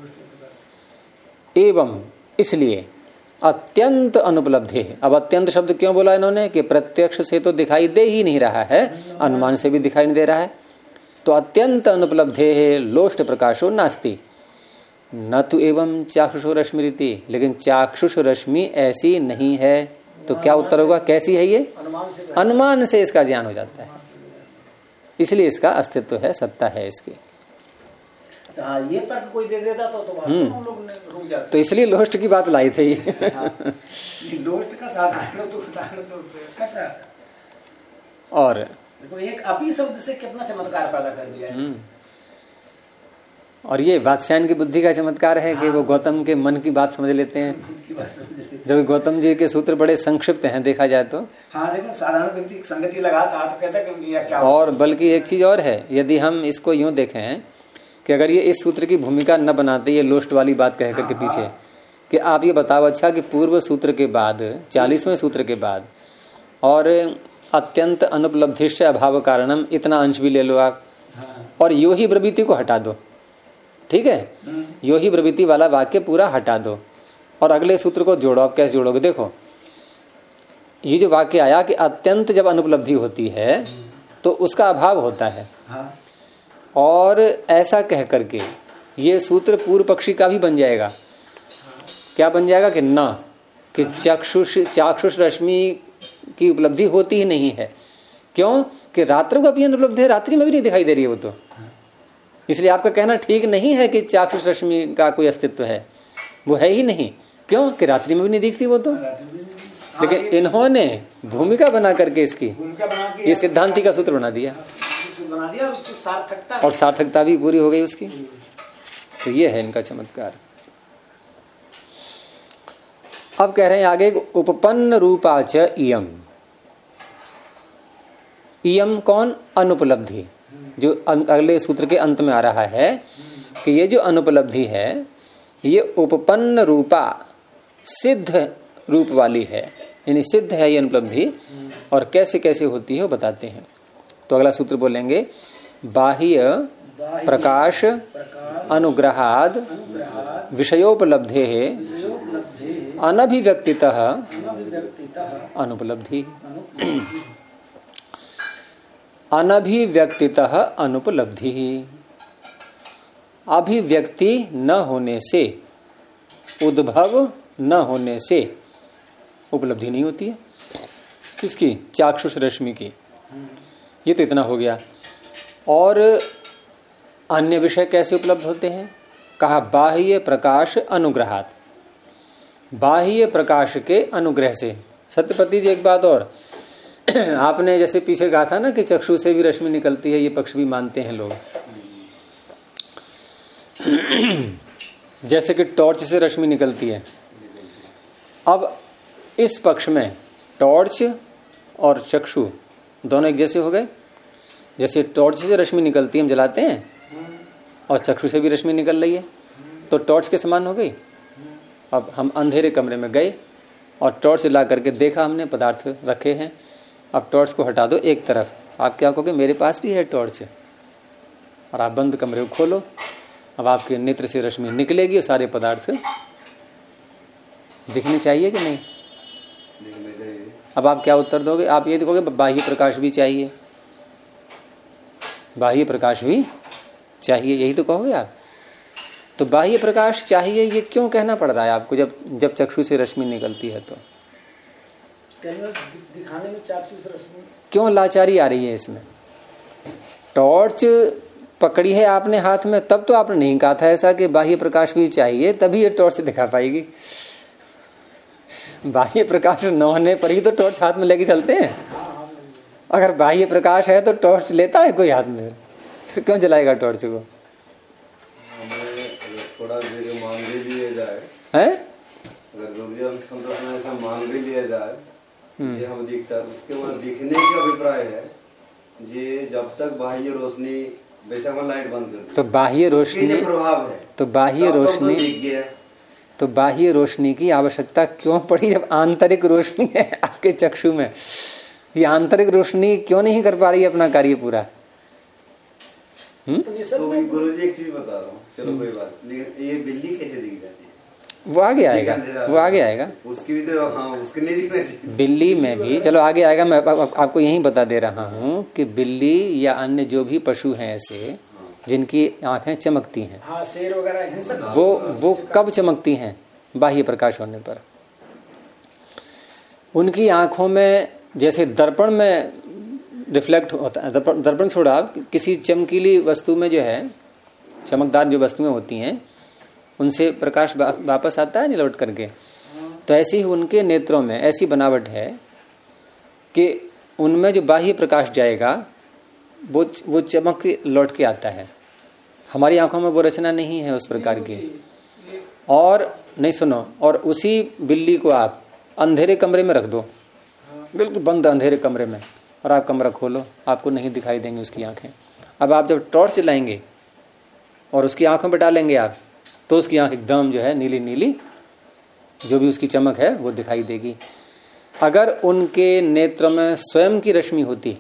एवं इसलिए अत्यंत अनुपलब्धि है। अब अत्यंत शब्द क्यों बोला इन्होंने? कि प्रत्यक्ष से तो दिखाई दे ही नहीं रहा है, अनुमान से भी दिखाई नहीं दे रहा है। तो अत्यंत अनुपलब्धे है लोष्ट प्रकाशो नास्ति न तो एवं चाक्षुषो रश्मि रीति, लेकिन चाक्षुष रश्मि ऐसी नहीं है। तो क्या उत्तर होगा? कैसी है ये? अनुमान से इसका ज्ञान हो जाता है, इसलिए इसका अस्तित्व है, सत्ता है इसकी। ये तर्क कोई दे देता तो हम लोग रुक जाते। तो इसलिए लोष्ट की बात लाई थी। लोष्ट का साधारण तो और एक अपी शब्द से कितना चमत्कार पैदा कर दिया है। और ये वात्स्यायन की बुद्धि का चमत्कार है कि वो गौतम के मन की बात समझ लेते हैं। जब गौतम जी के सूत्र बड़े संक्षिप्त हैं देखा जाए तो। हाँ, लेकिन साधारण व्यक्ति संगति लगाता तो कहता कि क्या। और बल्कि एक चीज और है, यदि हम इसको यूं देखें कि अगर ये इस सूत्र की भूमिका न बनाते, ये लोष्ट वाली बात कह करके पीछे कि आप ये बताओ अच्छा कि पूर्व सूत्र के बाद 40वें सूत्र के बाद और अत्यंत अनुपलब्धिश्च अभाव कारणम इतना अंश भी ले लो आप, और यो ही ब्रवीति को हटा दो, ठीक है, यो ही ब्रवीति वाला वाक्य पूरा हटा दो और अगले सूत्र को जोड़ो। आप कैसे जोड़ोगे? देखो ये जो वाक्य आया कि अत्यंत जब अनुपलब्धि होती है तो उसका अभाव होता है, और ऐसा कह करके ये सूत्र पूर्व पक्षी का भी बन जाएगा। क्या बन जाएगा? कि न कि चाक्षुष रश्मि की उपलब्धि होती ही नहीं है। क्यों? कि रात्रि का भी अनुपलब्ध है, रात्रि में भी नहीं दिखाई दे रही है वो तो। इसलिए आपका कहना ठीक नहीं है कि चाक्षुष रश्मि का कोई अस्तित्व है, वो है ही नहीं। क्यों? कि रात्रि में भी नहीं दिखती वो तो। लेकिन इन्होंने भूमिका बना करके इसकी ये सिद्धांति का सूत्र बना दिया, और सार्थकता भी पूरी हो गई उसकी। तो ये है इनका चमत्कार। अब कह रहे हैं आगे, उपपन्न रूपाच इयम। इयम कौन? अनुपलब्धि। जो अगले सूत्र के अंत में आ रहा है कि ये जो अनुपलब्धि है ये उपपन्न रूपा, सिद्ध रूप वाली है, यानी सिद्ध है ये अनुपलब्धि। और कैसे कैसे होती है वो बताते हैं। तो अगला सूत्र बोलेंगे, बाह्य प्रकाश अनुग्रहाद विषयोपलब्धे अनभिव्यक्तितः अनुपलब्धि। अनभिव्यक्तितः अनुपलब्धि, अभिव्यक्ति न होने से, उद्भव न होने से उपलब्धि नहीं होती है। किसकी? चाक्षुष रश्मि की। ये तो इतना हो गया। और अन्य विषय कैसे उपलब्ध होते हैं? कहा बाह्य प्रकाश अनुग्रहात, बाह्य प्रकाश के अनुग्रह से। सत्यपति जी एक बात और, आपने जैसे पीछे कहा था ना कि चक्षु से भी रश्मि निकलती है, ये पक्ष भी मानते हैं लोग। जैसे कि टॉर्च से रश्मि निकलती है। अब इस पक्ष में टॉर्च और चक्षु दोनों एक जैसे हो गए। जैसे टॉर्च से रश्मि निकलती है, हम जलाते हैं और चक्षु से भी रश्मि निकल रही है, तो टॉर्च के समान हो गई। अब हम अंधेरे कमरे में गए और टॉर्च ला करके देखा, हमने पदार्थ रखे हैं। अब टॉर्च को हटा दो एक तरफ, आप क्या कहोगे, मेरे पास भी है टॉर्च, और आप बंद कमरे को खोलो। अब आपके नेत्र से रश्मि निकलेगी और सारे पदार्थ दिखने चाहिए कि नहीं? दिखने चाहिए। अब आप क्या उत्तर दोगे? आप ये देखोगे बाह्य प्रकाश भी चाहिए, बाह्य प्रकाश भी चाहिए, यही तो कहोगे आप। तो बाह्य प्रकाश चाहिए, ये क्यों कहना पड़ रहा है आपको जब चक्षु से रश्मि निकलती है? तो दिखाने में चक्षु से रश्मि क्यों लाचारी आ रही है इसमें? टॉर्च पकड़ी है आपने हाथ में, तब तो आपने नहीं कहा था ऐसा कि बाह्य प्रकाश भी चाहिए, तभी ये टॉर्च दिखा पाएगी। बाह्य प्रकाश न होने पर ही तो टॉर्च हाथ में लेके चलते हैं। अगर बाह्य प्रकाश है तो टॉर्च लेता है कोई हाथ में, फिर क्यों जलाएगा टॉर्च को? थोड़ा देर मान भी लिया जाए है, अगर गुरुजी संतोष में ऐसा मान भी लिया जाए जे हम दिखता है, उसके बाद दिखने की अभिप्राय है जे जब तक बाह्य रोशनी, वैसे हम लाइट बंद कर तो बाह्य रोशनी प्रभाव है, तो बाह्य रोशनी तो बाह्य रोशनी की आवश्यकता क्यों पड़ी जब आंतरिक रोशनी है आपके चक्षु में? ये आंतरिक रोशनी क्यों नहीं कर पा रही है अपना कार्य पूरा? तो गुरुजी एक चीज बता रहा हूँ, चलो कोई बात, लेकिन ये बिल्ली कैसे दिख जाती है? वो आगे आएगा, वो आगे आएगा। उसकी भी तो, हाँ, उसके नहीं दिखना चाहिए। बिल्ली में भी, चलो आगे आएगा। मैं आपको यही बता दे रहा हूँ कि बिल्ली या अन्य जो भी पशु हैं ऐसे जिनकी आंखें चमकती हैं, हाँ, शेर वगैरह, वो कब चमकती हैं? बाह्य प्रकाश होने पर। उनकी आंखों में जैसे दर्पण में रिफ्लेक्ट होता है, दर्पण छोड़ा, किसी चमकीली वस्तु में जो है, चमकदार जो वस्तुएं होती हैं, उनसे प्रकाश वापस आता है नहीं लौट करके। तो ऐसे ही उनके नेत्रों में ऐसी बनावट है कि उनमें जो बाह्य प्रकाश जाएगा वो चमक के लौट के आता है। हमारी आंखों में वो रचना नहीं है उस प्रकार की। और नहीं, सुनो, और उसी बिल्ली को आप अंधेरे कमरे में रख दो, बिल्कुल बंद अंधेरे कमरे में, और आप कमरा खोलो, आपको नहीं दिखाई देंगी उसकी आंखें। अब आप जब टॉर्च जलाएंगे और उसकी आंखों पे डालेंगे आप, तो उसकी आंख एकदम जो है नीली नीली, जो भी उसकी चमक है वो दिखाई देगी। अगर उनके नेत्र में स्वयं की रश्मि होती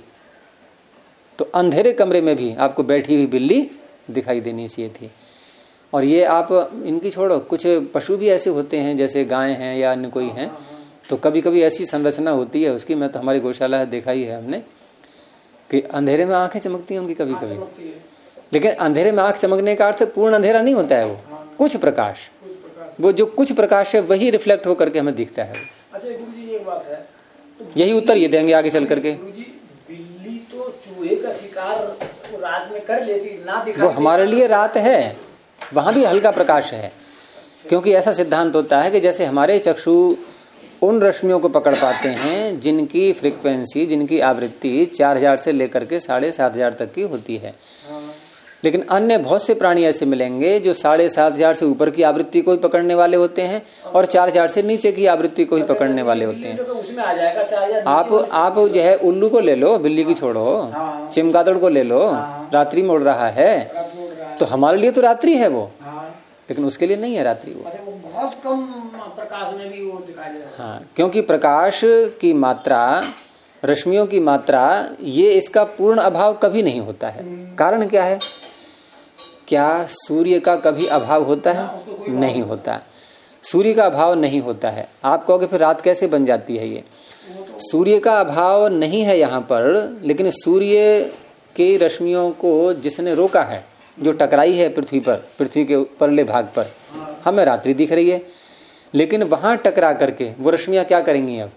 तो अंधेरे कमरे में भी आपको बैठी हुई बिल्ली दिखाई देनी चाहिए थी। और ये आप इनकी छोड़ो, कुछ पशु भी ऐसे होते हैं जैसे गाय हैं या अन्य कोई हैं, तो कभी कभी ऐसी संरचना होती है उसकी, मैं तो हमारी गौशाला देखा ही है हमने, कि अंधेरे में आंखें चमकती होंगी कभी कभी। लेकिन अंधेरे में आंख चमकने का अर्थ पूर्ण अंधेरा नहीं होता है, वो कुछ प्रकाश, वो जो कुछ प्रकाश है वही रिफ्लेक्ट होकर के हमें दिखता है। अच्छा गुरुजी एक बात है, तो यही उत्तर ये देंगे आगे चल करके। बिल्ली तो चूहे का शिकार रात में कर लेती, ना दिखा, वो हमारे लिए रात है, वहां भी हल्का प्रकाश है। क्योंकि ऐसा सिद्धांत होता है कि जैसे हमारे चक्षु उन रश्मियों को पकड़ पाते हैं जिनकी फ्रीक्वेंसी, जिनकी आवृत्ति 4000 से लेकर के 7500 तक की होती है, लेकिन अन्य बहुत से प्राणी ऐसे मिलेंगे जो 7500 से ऊपर की आवृत्ति को ही पकड़ने वाले होते हैं और 4000 से नीचे की आवृत्ति को ही पकड़ने वाले होते हैं। उसमें आ जाएगा 4000। आप जो है उल्लू को ले लो, बिल्ली की छोड़ो, चिमगादड़ को ले लो, रात्रि में उड़ रहा है, तो हमारे लिए तो रात्रि है वो, लेकिन उसके लिए नहीं है रात्रि वो। बहुत कम प्रकाश में भी वो दिखाई देगा। हाँ, क्योंकि प्रकाश की मात्रा, रश्मियों की मात्रा, ये इसका पूर्ण अभाव कभी नहीं होता है। कारण क्या है? क्या सूर्य का कभी अभाव होता है? नहीं होता। सूर्य का अभाव नहीं होता है। आप कहोगे फिर रात कैसे बन जाती है? ये सूर्य का अभाव नहीं है यहाँ पर, लेकिन सूर्य की रश्मियों को जिसने रोका है, जो टकराई है पृथ्वी पर, पृथ्वी के परले भाग पर, हमें रात्रि दिख रही है, लेकिन वहां टकरा करके वो रश्मियां क्या करेंगी? अब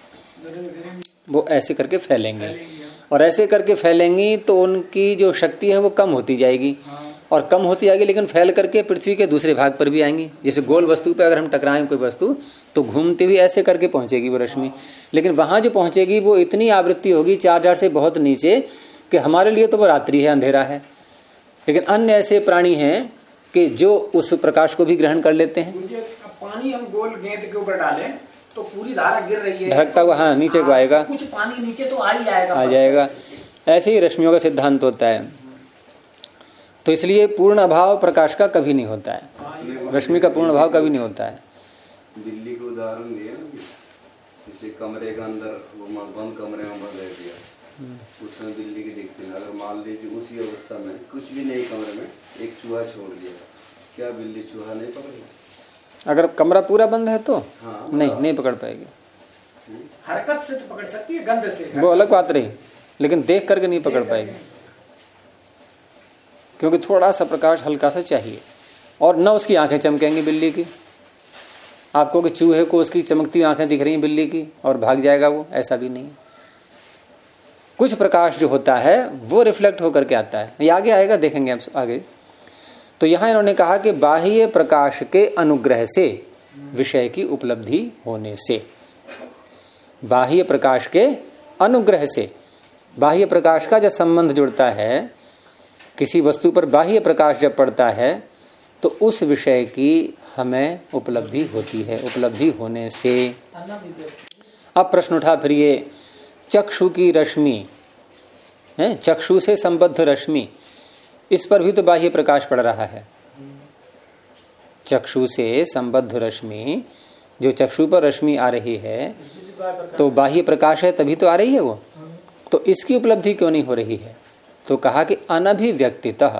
वो ऐसे करके फैलेंगी, और ऐसे करके फैलेंगी तो उनकी जो शक्ति है वो कम होती जाएगी, और कम होती जाएगी, लेकिन फैल करके पृथ्वी के दूसरे भाग पर भी आएंगी। जैसे गोल वस्तु पे अगर हम टकराएं कोई वस्तु, तो घूमते हुए ऐसे करके पहुंचेगी वो रश्मि, लेकिन वहां जो पहुंचेगी वो इतनी आवृत्ति होगी 4000 से बहुत नीचे कि हमारे लिए तो वो रात्रि है, अंधेरा है। लेकिन अन्य ऐसे प्राणी हैं कि जो उस प्रकाश को भी ग्रहण कर लेते हैं। पानी हम गोल गेंद के ऊपर डालें तो पूरी धारा गिर रही है, धड़कता हुआ, हाँ, नीचे को आएगा, कुछ पानी नीचे तो आ ही जाएगा, आ जाएगा। ऐसे ही रश्मियों का सिद्धांत होता है। तो इसलिए पूर्ण अभाव प्रकाश का कभी नहीं होता है, रश्मि का पूर्ण अभाव कभी नहीं होता है। बिल्ली को उदाहरण दिया ना, जैसे कमरे के अंदर वो बंद कमरे में बंद रह दिया, उसमें बिल्ली की देखते हैं, अगर मान लीजिए उसी अवस्था में कुछ भी नहीं कमरे में एक चूहा छोड़ दिया, क्या बिल्ली चूहा नहीं पकड़ेगी? अगर कमरा पूरा बंद है तो हाँ, नहीं पकड़ पाएगी। हरकत से तो पकड़ सकती है, गंध से वो अलग बात रही, लेकिन देख करके नहीं पकड़ पाएगी, क्योंकि थोड़ा सा प्रकाश हल्का सा चाहिए। और न उसकी आंखें चमकेंगी बिल्ली की, आपको कि चूहे को उसकी चमकती आंखें दिख रही हैं बिल्ली की और भाग जाएगा वो, ऐसा भी नहीं। कुछ प्रकाश जो होता है वो रिफ्लेक्ट होकर के आता है, ये आगे आएगा, देखेंगे हम आगे। तो यहां इन्होंने कहा कि बाह्य प्रकाश के अनुग्रह से विषय की उपलब्धि होने से, बाह्य प्रकाश के अनुग्रह से, बाह्य प्रकाश का जब संबंध जुड़ता है, किसी वस्तु पर बाह्य प्रकाश जब पड़ता है तो उस विषय की हमें उपलब्धि होती है, उपलब्धि होने से। अब प्रश्न उठा फिर ये चक्षु की रश्मि है, चक्षु से संबद्ध रश्मि, इस पर भी तो बाह्य प्रकाश पड़ रहा है। चक्षु से संबद्ध रश्मि, जो चक्षु पर रश्मि आ रही है तो बाह्य प्रकाश है, तभी तो आ रही है वो, तो इसकी उपलब्धि क्यों नहीं हो रही है? तो कहा कि अनभिव्यक्तितः,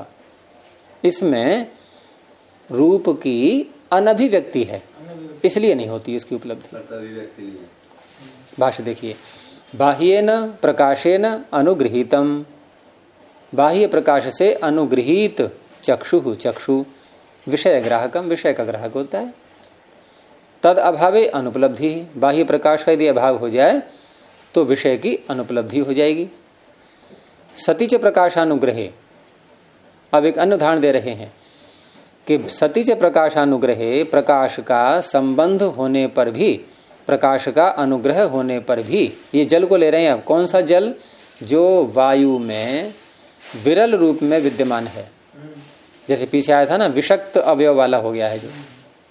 इसमें रूप की अनभिव्यक्ति है, इसलिए नहीं होती इसकी उपलब्धि। भाष्य देखिए, बाह्येन प्रकाशेन अनुगृहीतम, बाह्य प्रकाश से अनुगृहीत चक्षु, चक्षु विषय ग्राहकम, विषय का ग्राहक होता है। तद अभावे अनुपलब्धि, बाह्य प्रकाश का यदि अभाव हो जाए तो विषय की अनुपलब्धि हो जाएगी। सतीच प्रकाशानुग्रहे, अब एक अन्य उदाहरण दे रहे हैं कि सतीच प्रकाशानुग्रहे, प्रकाश का संबंध होने पर भी, प्रकाश का अनुग्रह होने पर भी, ये जल को ले रहे हैं। अब कौन सा जल? जो वायु में विरल रूप में विद्यमान है, जैसे पीछे आया था ना, विषक्त अवयव वाला हो गया है जो,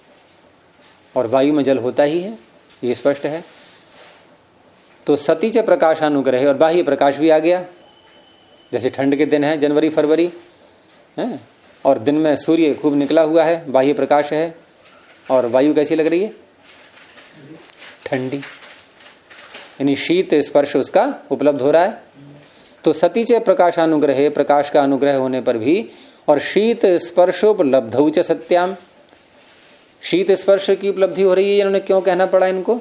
और वायु में जल होता ही है, ये स्पष्ट है। तो सतीच प्रकाशानुग्रह, और बाह्य प्रकाश भी आ गया, जैसे ठंड के दिन है, जनवरी फरवरी है, और दिन में सूर्य खूब निकला हुआ है, बाह्य प्रकाश है, और वायु कैसी लग रही है? ठंडी, यानी शीत स्पर्श उसका उपलब्ध हो रहा है। तो सतीच प्रकाशानुग्रहे, प्रकाश का अनुग्रह होने पर भी, और शीत स्पर्शोपलब्धौ च सत्याम, शीत स्पर्श की उपलब्धि हो रही है। इन्होंने क्यों कहना पड़ा इनको?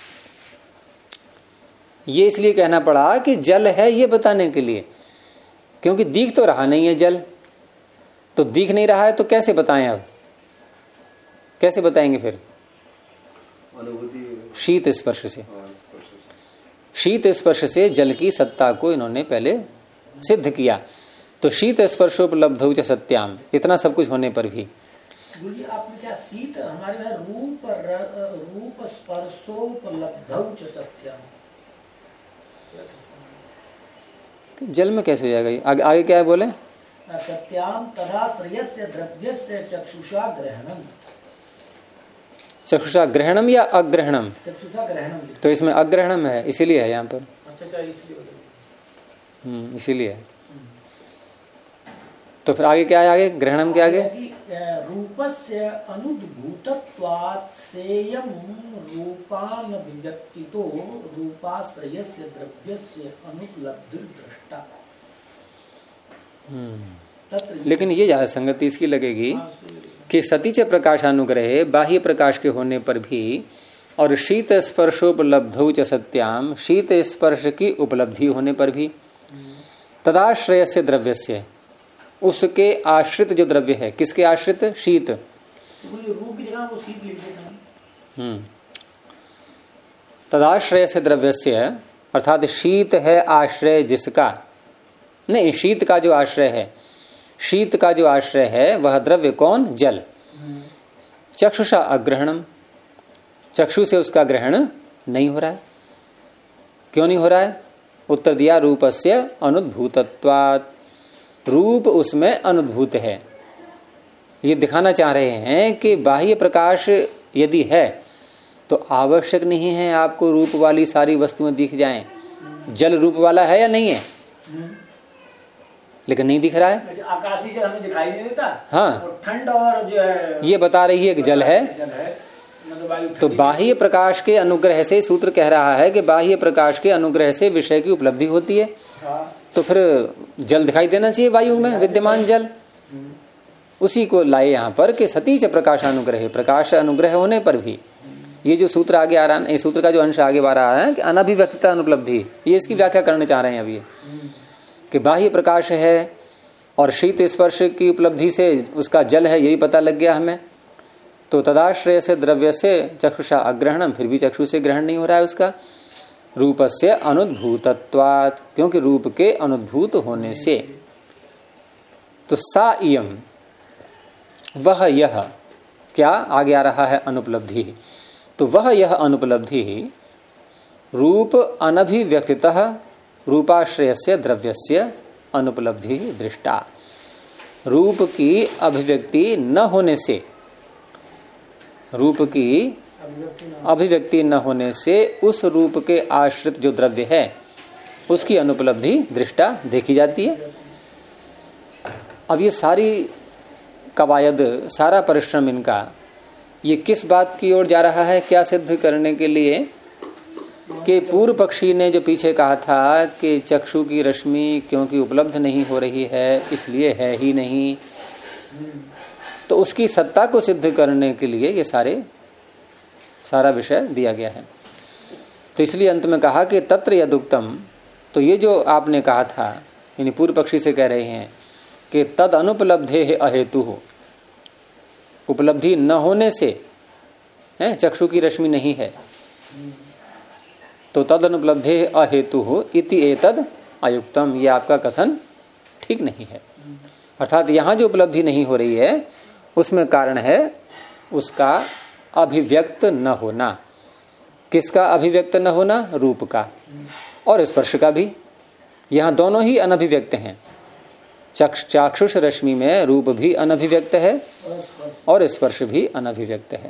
ये इसलिए कहना पड़ा कि जल है, ये बताने के लिए, क्योंकि दिख तो रहा नहीं है जल, तो दिख नहीं रहा है तो कैसे बताएं? अब कैसे बताएंगे फिर? शीत स्पर्श से, शीत स्पर्श से जल की सत्ता को इन्होंने पहले सिद्ध किया। तो शीत स्पर्शोपलब्धौ च सत्याम, इतना सब कुछ होने पर भी। गुरुजी आपने क्या शीत, हमारे में रूप स्पर्शोपलब्धौ च सत्याम, जल में कैसे हो जाएगा? आगे क्या है बोले? सत्याम तथा श्रेयस्य द्रव्यस्य चक्षुषा ग्रहणम, चक्षुषा ग्रहणम या अग्रहणम? चक्षुषा ग्रहणम, तो इसमें अग्रहणम है, इसीलिए है यहाँ पर। अच्छा, इसलिए इसीलिए। तो फिर आगे क्या है? आगे ग्रहणम के आगे रूपस्य अनुद्भूतत्वात् सेयं रूपानभिव्यक्तितो रूपाश्रयस्य द्रव्यस्य अनुपलब्धिर्दृष्टा। लेकिन ये ज्यादा संगति इसकी लगेगी कि सतीच प्रकाशानुग्रहे, बाह्य प्रकाश के होने पर भी, और शीत स्पर्शोपलब्धौ च सत्याम, शीत स्पर्श की उपलब्धि होने पर भी, तदाश्रय से द्रव्य से, उसके आश्रित जो द्रव्य है, किसके आश्रित? शीत। रूप की जगह वो शीत लिख देना। तदाश्रय से द्रव्य से, अर्थात शीत है आश्रय जिसका, नहीं, शीत का जो आश्रय है, शीत का जो आश्रय है वह द्रव्य कौन? जल। चक्षुषा अग्रहणम, चक्षु से उसका ग्रहण नहीं हो रहा है। क्यों नहीं हो रहा है? उत्तर दिया, रूपस्य अनुद्भूतत्वात्, रूप उसमें अनुद्भूत है। ये दिखाना चाह रहे हैं कि बाह्य प्रकाश यदि है तो आवश्यक नहीं है आपको रूप वाली सारी वस्तुएं दिख जाएं। जल रूप वाला है या नहीं है? लेकिन नहीं दिख रहा है। आकाशीय जल हमें दिखाई नहीं देता। हाँ, और ठंड और जो है ये बता रही है कि जल है। तो बाह्य प्रकाश के अनुग्रह से, सूत्र कह रहा है कि बाह्य प्रकाश के अनुग्रह से विषय की उपलब्धि होती है। तो फिर जल दिखाई देना चाहिए वायु में विद्यमान जल। उसी को लाए यहाँ पर कि सतीच प्रकाशानुग्रह, प्रकाश अनुग्रह होने पर भी ये जो सूत्र आगे आ रहा है, सूत्र का जो अंश आगे आ रहा है कि अनभिव्यक्तता अनुपलब्धि, ये इसकी व्याख्या करने चाह रहे हैं अभी कि बाह्य प्रकाश है और शीत स्पर्श की उपलब्धि से उसका जल है, यही पता लग गया हमें। तो तदाश्रय से द्रव्य से चक्षुषा अग्रहणम, फिर भी चक्षु से ग्रहण नहीं हो रहा है उसका। रूपस्य अनुद्भूतत्वात्, क्योंकि रूप के अनुद्भूत होने से। तो सा इयम, वह यह, क्या आगे आ रहा है अनुपलब्धि। तो वह यह अनुपलब्धि रूप अनभिव्यक्तितः रूपाश्रयस्य द्रव्यस्य अनुपलब्धि दृष्टा। रूप की अभिव्यक्ति न होने से, रूप की अभिव्यक्ति न होने से उस रूप के आश्रित जो द्रव्य है उसकी अनुपलब्धि दृष्टा देखी जाती है। अब ये सारी कवायद, सारा परिश्रम इनका ये किस बात की ओर जा रहा है, क्या सिद्ध करने के लिए कि पूर्व पक्षी ने जो पीछे कहा था कि चक्षु की रश्मि क्योंकि उपलब्ध नहीं हो रही है इसलिए है ही नहीं, तो उसकी सत्ता को सिद्ध करने के लिए ये सारा विषय दिया गया है। तो इसलिए अंत में कहा कि तत्र यदुक्तम, तो ये जो आपने कहा था, यानी पूर्व पक्षी से कह रहे हैं कि तद अनुपलब्धे अहेतु हो, उपलब्धि न होने से है चक्षु की रश्मि नहीं है, तो तद अनुपलब्धे अहेतु हो इति एतद अयुक्तम, ये आपका कथन ठीक नहीं है। अर्थात यहां जो उपलब्धि नहीं हो रही है उसमें कारण है उसका अभिव्यक्त न होना। किसका अभिव्यक्त न होना? रूप का और स्पर्श का भी। यहां दोनों ही अनभिव्यक्त हैं। चाक्षुष रश्मि में रूप भी अनभिव्यक्त है और स्पर्श भी अनभिव्यक्त है।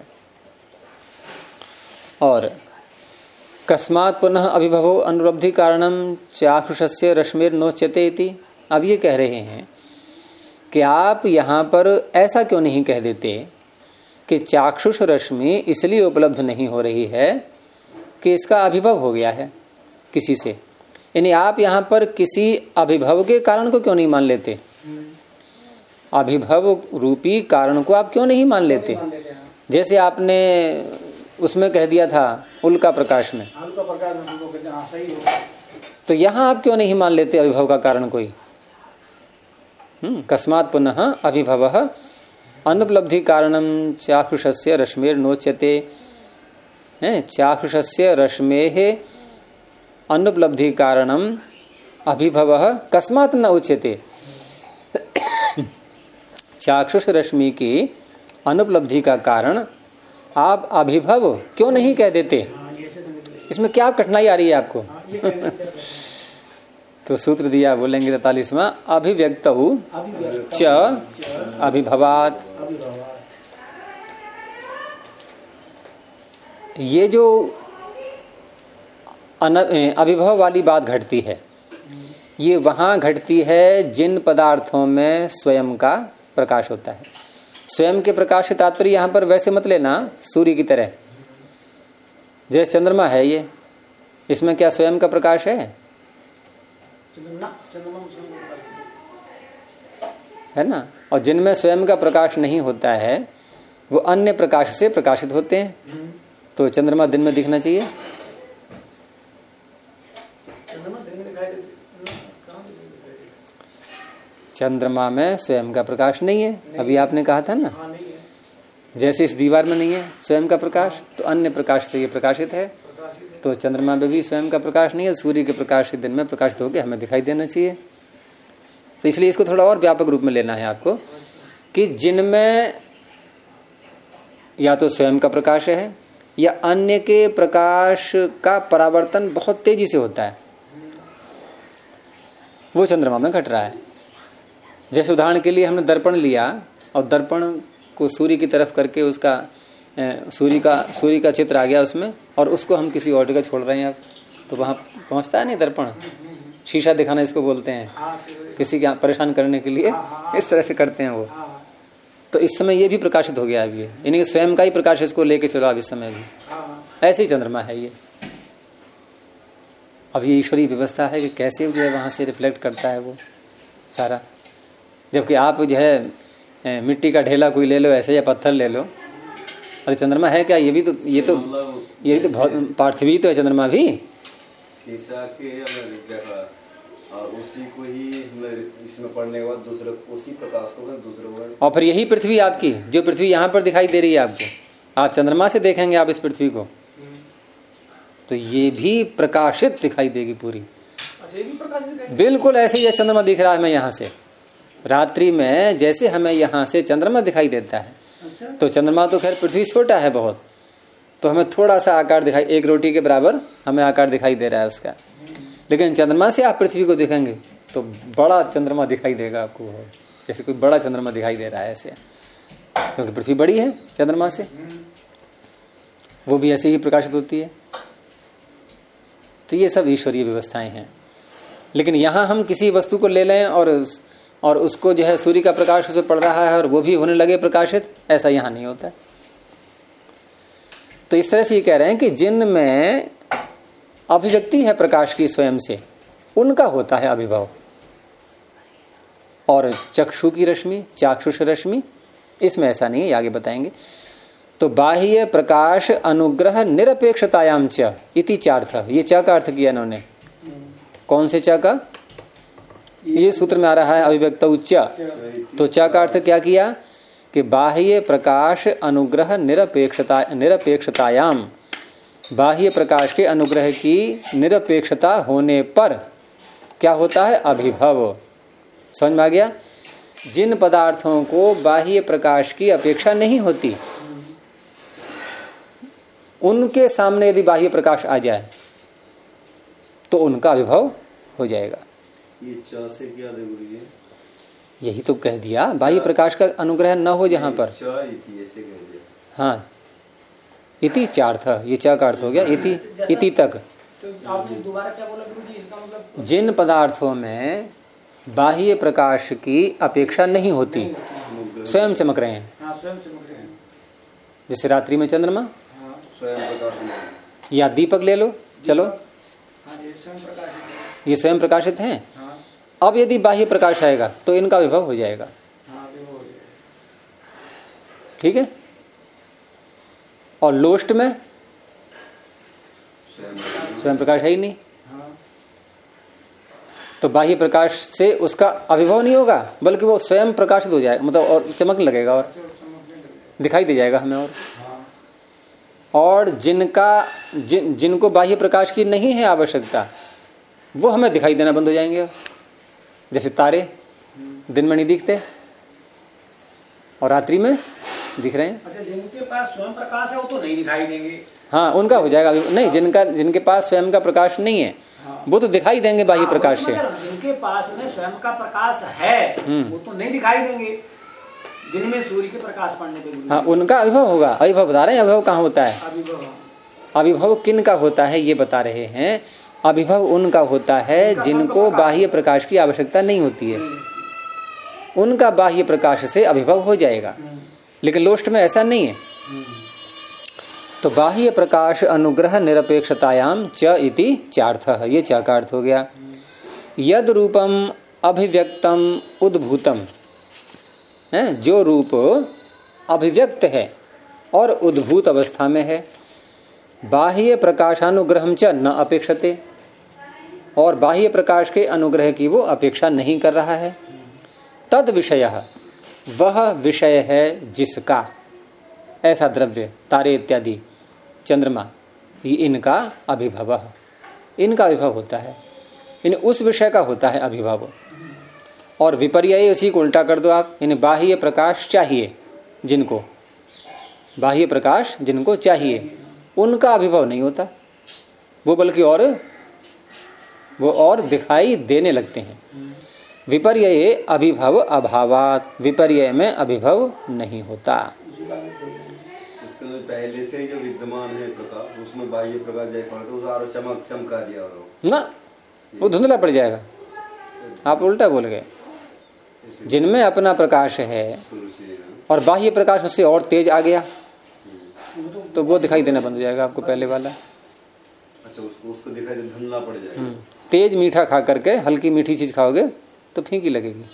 और कस्मात् पुनः अभिभवो अनुपलब्धि कारणम चाक्षुषस्य रश्मिर नोच्यते इति। अब ये कह रहे हैं कि आप यहां पर ऐसा क्यों नहीं कह देते कि चाक्षुष रश्मि इसलिए उपलब्ध नहीं हो रही है कि इसका अभिभव हो गया है किसी से। यानी आप यहां पर किसी अभिभव के कारण को क्यों नहीं मान लेते? अभिभव रूपी कारण को आप क्यों नहीं मान लेते? जैसे आपने उसमें कह दिया था उल्का प्रकाश में, तो यहां आप क्यों नहीं मान लेते अभिभव का कारण कोई? कस्मात् पुनः अभिभव अनुपलब्धि कारणम चाक्षुषस्य रश्मिर नोच्यते। चाक्षुषस्य रश्मेः अनुपलब्धि कारणम अभिभव कस्मात् न उच्यते। चाक्षुष रश्मि की अनुपलब्धि का कारण आप अभिभव क्यों नहीं कह देते? इसमें क्या कठिनाई आ रही है आपको? तो सूत्र दिया, बोलेंगे 43वां, अभिव्यक्त च अभिभवात। ये जो अभिभव वाली बात घटती है ये वहां घटती है जिन पदार्थों में स्वयं का प्रकाश होता है। स्वयं के प्रकाश से तात्पर्य यहां पर वैसे मत लेना सूर्य की तरह, जैसे चंद्रमा है ये, इसमें क्या स्वयं का प्रकाश है ना? और जिनमें स्वयं का प्रकाश नहीं होता है वो अन्य प्रकाश से प्रकाशित होते हैं। तो चंद्रमा दिन में दिखना चाहिए? चंद्रमा में स्वयं का प्रकाश नहीं है, अभी आपने कहा था ना। जैसे इस दीवार में नहीं है स्वयं का प्रकाश, तो अन्य प्रकाश से ये प्रकाशित है। तो चंद्रमा में भी स्वयं का प्रकाश नहीं है, सूर्य के प्रकाश से दिन में प्रकाशित होकर हमें दिखाई देना चाहिए। तो इसलिए इसको थोड़ा और व्यापक रूप में लेना है आपको कि जिनमें या तो स्वयं का प्रकाश है या अन्य के प्रकाश का परावर्तन बहुत तेजी से होता है, वो चंद्रमा में घट रहा है। जैसे उदाहरण के लिए हमने दर्पण लिया और दर्पण को सूर्य की तरफ करके उसका सूर्य का चित्र आ गया उसमें, और उसको हम किसी और जगह छोड़ रहे हैं, तो वहां पहुंचता है नहीं दर्पण, शीशा दिखाना इसको बोलते हैं, किसी के परेशान करने के लिए इस तरह से करते हैं वो। तो इस समय ये भी प्रकाशित हो गया अब, ये इन्हीं स्वयं का ही प्रकाश इसको लेके चलो अब इस समय भी। ऐसे ही चंद्रमा है ये। अब ये ईश्वरीय व्यवस्था है कि कैसे जो है वहां से रिफ्लेक्ट करता है वो सारा। जबकि आप जो है मिट्टी का ढेला कोई ले लो ऐसे, या पत्थर ले लो, अरे चंद्रमा है क्या? ये तो बहुत पार्थिवी तो है चंद्रमा भी। शीशा के और उसी को ही इसमें पढ़ने के बाद दूसरे उसी प्रकाश को दूसरे, और फिर यही पृथ्वी आपकी, जो पृथ्वी यहाँ पर दिखाई दे रही है आपको, आप चंद्रमा से देखेंगे आप इस पृथ्वी को, तो ये भी प्रकाशित दिखाई देगी पूरी। बिल्कुल ऐसे ही चंद्रमा दिख रहा है हमें यहाँ से रात्रि में, जैसे हमें यहाँ से चंद्रमा दिखाई देता है। तो चंद्रमा तो खैर पृथ्वी छोटा है बहुत, तो हमें थोड़ा सा आकार दिखाई, एक रोटी के बराबर हमें आकार दिखाई दे रहा है उसका। लेकिन चंद्रमा से आप पृथ्वी को देखेंगे तो बड़ा चंद्रमा दिखाई देगा आपको, जैसे कोई बड़ा चंद्रमा दिखाई दे रहा है ऐसे, क्योंकि पृथ्वी बड़ी है चंद्रमा से, वो भी ऐसे ही प्रकाशित होती है। तो ये सब ईश्वरीय व्यवस्थाएं हैं। लेकिन यहां हम किसी वस्तु को ले लें और उसको जो है सूर्य का प्रकाश उसे पड़ रहा है और वो भी होने लगे प्रकाशित, ऐसा यहां नहीं होता। तो इस तरह से ये कह रहे हैं कि जिनमें अभिव्यक्ति है प्रकाश की स्वयं से, उनका होता है अभिभव। और चक्षु की रश्मि, चाक्षुष रश्मि, इसमें ऐसा नहीं है, आगे बताएंगे। तो बाह्य प्रकाश अनुग्रह निरपेक्षतायाम च इति चार्थ, ये च का अर्थ किया इन्होंने। कौन से च का? ये सूत्र में आ रहा है अभिव्यक्त उच्च। तो च का अर्थ क्या किया कि बाह्य प्रकाश अनुग्रह निरपेक्षतायाम, बाह्य प्रकाश के अनुग्रह की निरपेक्षता होने पर क्या होता है? अभिभव। समझ में आ गया? जिन पदार्थों को बाह्य प्रकाश की अपेक्षा नहीं होती, उनके सामने यदि बाह्य प्रकाश आ जाए तो उनका अभिभव हो जाएगा। ये च से क्या दे गुरु जी? यही तो कह दिया, बाह्य प्रकाश का अनुग्रह न हो जहां पर। ऐसे कह दिया। हाँ, इति चार्थ, ये च का अर्थ हो गया इति तक। तो आपने दोबारा क्या बोला गुरु जी? इसका मतलब जिन पदार्थों में बाह्य प्रकाश की अपेक्षा नहीं होती, स्वयं चमक रहे हैं। हाँ, स्वयं चमक रहे हैं। जैसे रात्रि में चंद्रमा, हाँ, स्वयं प्रकाश, या दीपक ले लो, चलो, हाँ, ये स्वयं प्रकाशित है। ये स्वयं प्रकाशित हैं। हाँ, अब यदि बाह्य प्रकाश आएगा तो इनका विभव हो जाएगा। हाँ, विभव हो जाएगा। ठीक है। और लोष्ट में स्वयं प्रकाश है ही नहीं, हाँ, तो बाह्य प्रकाश से उसका अभिभव नहीं होगा, बल्कि वो स्वयं प्रकाशित हो जाएगा, मतलब और चमकने लगेगा और दिखाई दे जाएगा हमें। और जिनको बाह्य प्रकाश की नहीं है आवश्यकता, वो हमें दिखाई देना बंद हो जाएंगे। जैसे तारे दिन में नहीं दिखते और रात्रि में दिख रहे हैं। अच्छा, जिनके पास स्वयं प्रकाश है वो तो नहीं दिखाई देंगे। हाँ, उनका हो जाएगा। नहीं, जिनके पास स्वयं का प्रकाश नहीं है, हाँ, वो तो दिखाई देंगे बाह्य प्रकाश से। जिनके पास में स्वयं का प्रकाश है वो तो नहीं दिखाई देंगे दिन में सूर्य के प्रकाश पड़ने पे। हाँ, उनका अभिभव होगा। अभिभव बता रहे हैं, अभिभव कहाँ होता है? अभिभव किन का होता है ये बता रहे हैं। अभिभव उनका होता है जिनको बाह्य प्रकाश की आवश्यकता नहीं होती है, उनका बाह्य प्रकाश से अभिभव हो जाएगा। लेकिन लोष्ट में ऐसा नहीं है। तो बाह्य प्रकाश अनुग्रह निरपेक्षतायाम च इति चार्थः, ये च का अर्थ हो गया। यद रूपम अभिव्यक्तम उद्भूतम, है जो रूप अभिव्यक्त है और उद्भूत अवस्था में है, बाह्य प्रकाशानुग्रहम च न अपेक्षते, और बाह्य प्रकाश के अनुग्रह की वो अपेक्षा नहीं कर रहा है। तद विषयः, वह विषय है जिसका, ऐसा द्रव्य, तारे इत्यादि, चंद्रमा, इनका अभिभव, इनका अभिभव होता है, इन उस विषय का होता है अभिभव। और विपर्यय उसी को उल्टा कर दो आप, इन बाह्य प्रकाश चाहिए जिनको, बाह्य प्रकाश जिनको चाहिए, उनका अभिभव नहीं होता, वो बल्कि और दिखाई देने लगते हैं। विपर्यय अभिभव अभावात, विपर्यय में अभिभव नहीं होता। उसके पहले से जो विद्यमान है प्रकाश, उसमें बाह्य प्रकाश जाए पड़ता, उस आरो चमका दिया और ना, वो धुंधला पड़ जाएगा। आप उल्टा बोल गए। जिनमें अपना प्रकाश है और बाह्य प्रकाश उससे और तेज आ गया तो वो दिखाई देना बंद हो जाएगा आपको पहले वाला। अच्छा, उसको दिखाई दे धुंधला पड़ जाएगा। तेज मीठा खा करके हल्की मीठी चीज खाओगे तो फीकी लगेगी।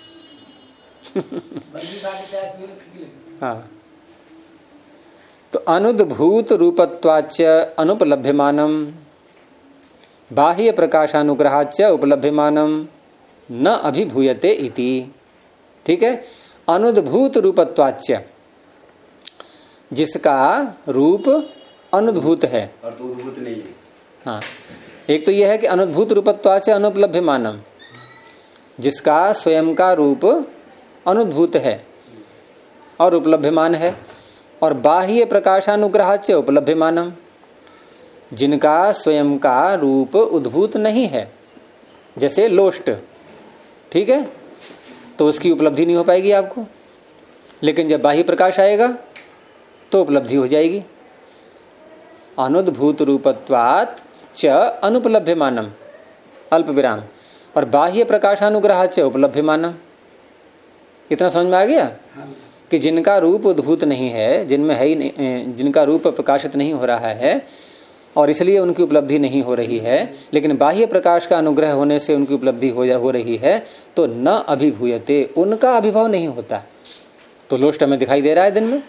हाँ, तो अनुद्भूत रूपत्वाच अनुपलभ्यमानम बाह्य प्रकाशानुग्रहाच उपलभ्यमानम न अभिभूयते इति। ठीक है, अनुद्भूत रूपत्वाच, जिसका रूप अनुद्भूत है और तो उद्भूत नहीं है। हाँ, एक तो यह है कि अनुद्भूत रूपत्वाच अनुपलभ्यमानम, जिसका स्वयं का रूप अनुद्भूत है और उपलभ्यमान है, और बाह्य प्रकाशानुग्रहाच उपलभ्यमानम, जिनका स्वयं का रूप उद्भूत नहीं है, जैसे लोष्ट। ठीक है, तो उसकी उपलब्धि नहीं हो पाएगी आपको, लेकिन जब बाह्य प्रकाश आएगा तो उपलब्धि हो जाएगी। अनुद्भूत रूपत्वात् च अनुपलभ्यमानम अल्प विराम और बाह्य प्रकाशानुग्रहाच उपलभ्यमानम। इतना समझ में आ गया कि जिनका रूप उद्भूत नहीं है, जिनमें है ही नहीं, जिनका रूप प्रकाशित नहीं हो रहा है और इसलिए उनकी उपलब्धि नहीं हो रही है, लेकिन बाह्य प्रकाश का अनुग्रह होने से उनकी उपलब्धि हो रही है, तो न अभिभूयते, उनका अभिभव नहीं होता। तो लोष्ट हमें दिखाई दे रहा है दिन में।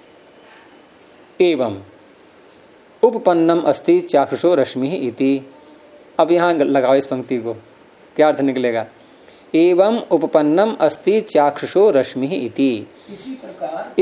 एवं उपपन्नम अस्ति चाक्षुषो रश्मि इति। अब यहां लगाओ इस पंक्ति को, क्या अर्थ निकलेगा? एवं उपपन्नम अस्ति चाक्षुषो रश्मि इति। इसी प्रकार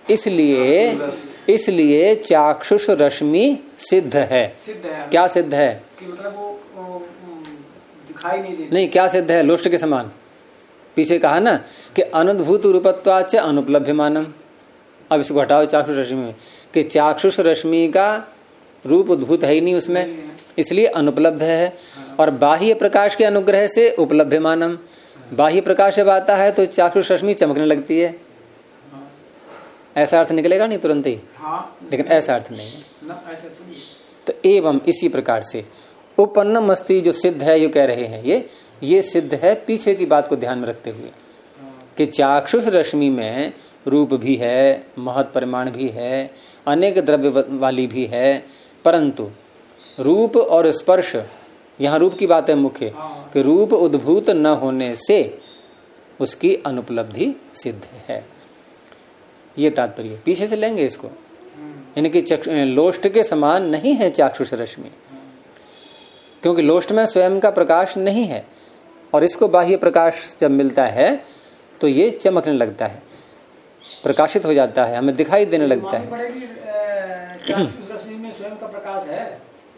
इसलिए चाक्षुष रश्मि सिद्ध है। क्या सिद्ध है? कि मतलब वो दिखाई नहीं देती। नहीं, क्या सिद्ध है? लोष्ट के समान। पीछे कहा ना कि अनुद्भूत रूपत्वाच अनुपलभ्यमानम। अब इसको हटाओ चाक्षुष रश्मि में, कि चाक्षुष रश्मि का रूप उद्भूत है ही नहीं उसमें, इसलिए अनुपलब्ध है। और बाह्य प्रकाश के अनुग्रह से उपलभ्यमानम। बाह्य प्रकाश जब आता है तो चाक्षुष रश्मि चमकने लगती है। ऐसा अर्थ निकलेगा नहीं तुरंत ही। हाँ, लेकिन ऐसा अर्थ नहीं है ना, ऐसा तो नहीं। तो एवं इसी प्रकार से उपपन्नम अस्ति जो सिद्ध है, ये कह रहे हैं ये सिद्ध है पीछे की बात को ध्यान में रखते हुए कि चाक्षुष रश्मि में रूप भी है, महत् परिमाण भी है, अनेक द्रव्य वाली भी है, परंतु रूप और स्पर्श, यहाँ रूप की बात है मुख्य, कि रूप उद्भूत न होने से उसकी अनुपलब्धि सिद्ध है। ये तात्पर्य पीछे से लेंगे इसको, यानी कि लोष्ट के समान नहीं है चाक्षुष रश्मि, क्योंकि लोष्ट में स्वयं का प्रकाश नहीं है और इसको बाह्य प्रकाश जब मिलता है तो ये चमकने लगता है, प्रकाशित हो जाता है, हमें दिखाई देने लगता है। चाक्षुष रश्मि में स्वयं का प्रकाश है।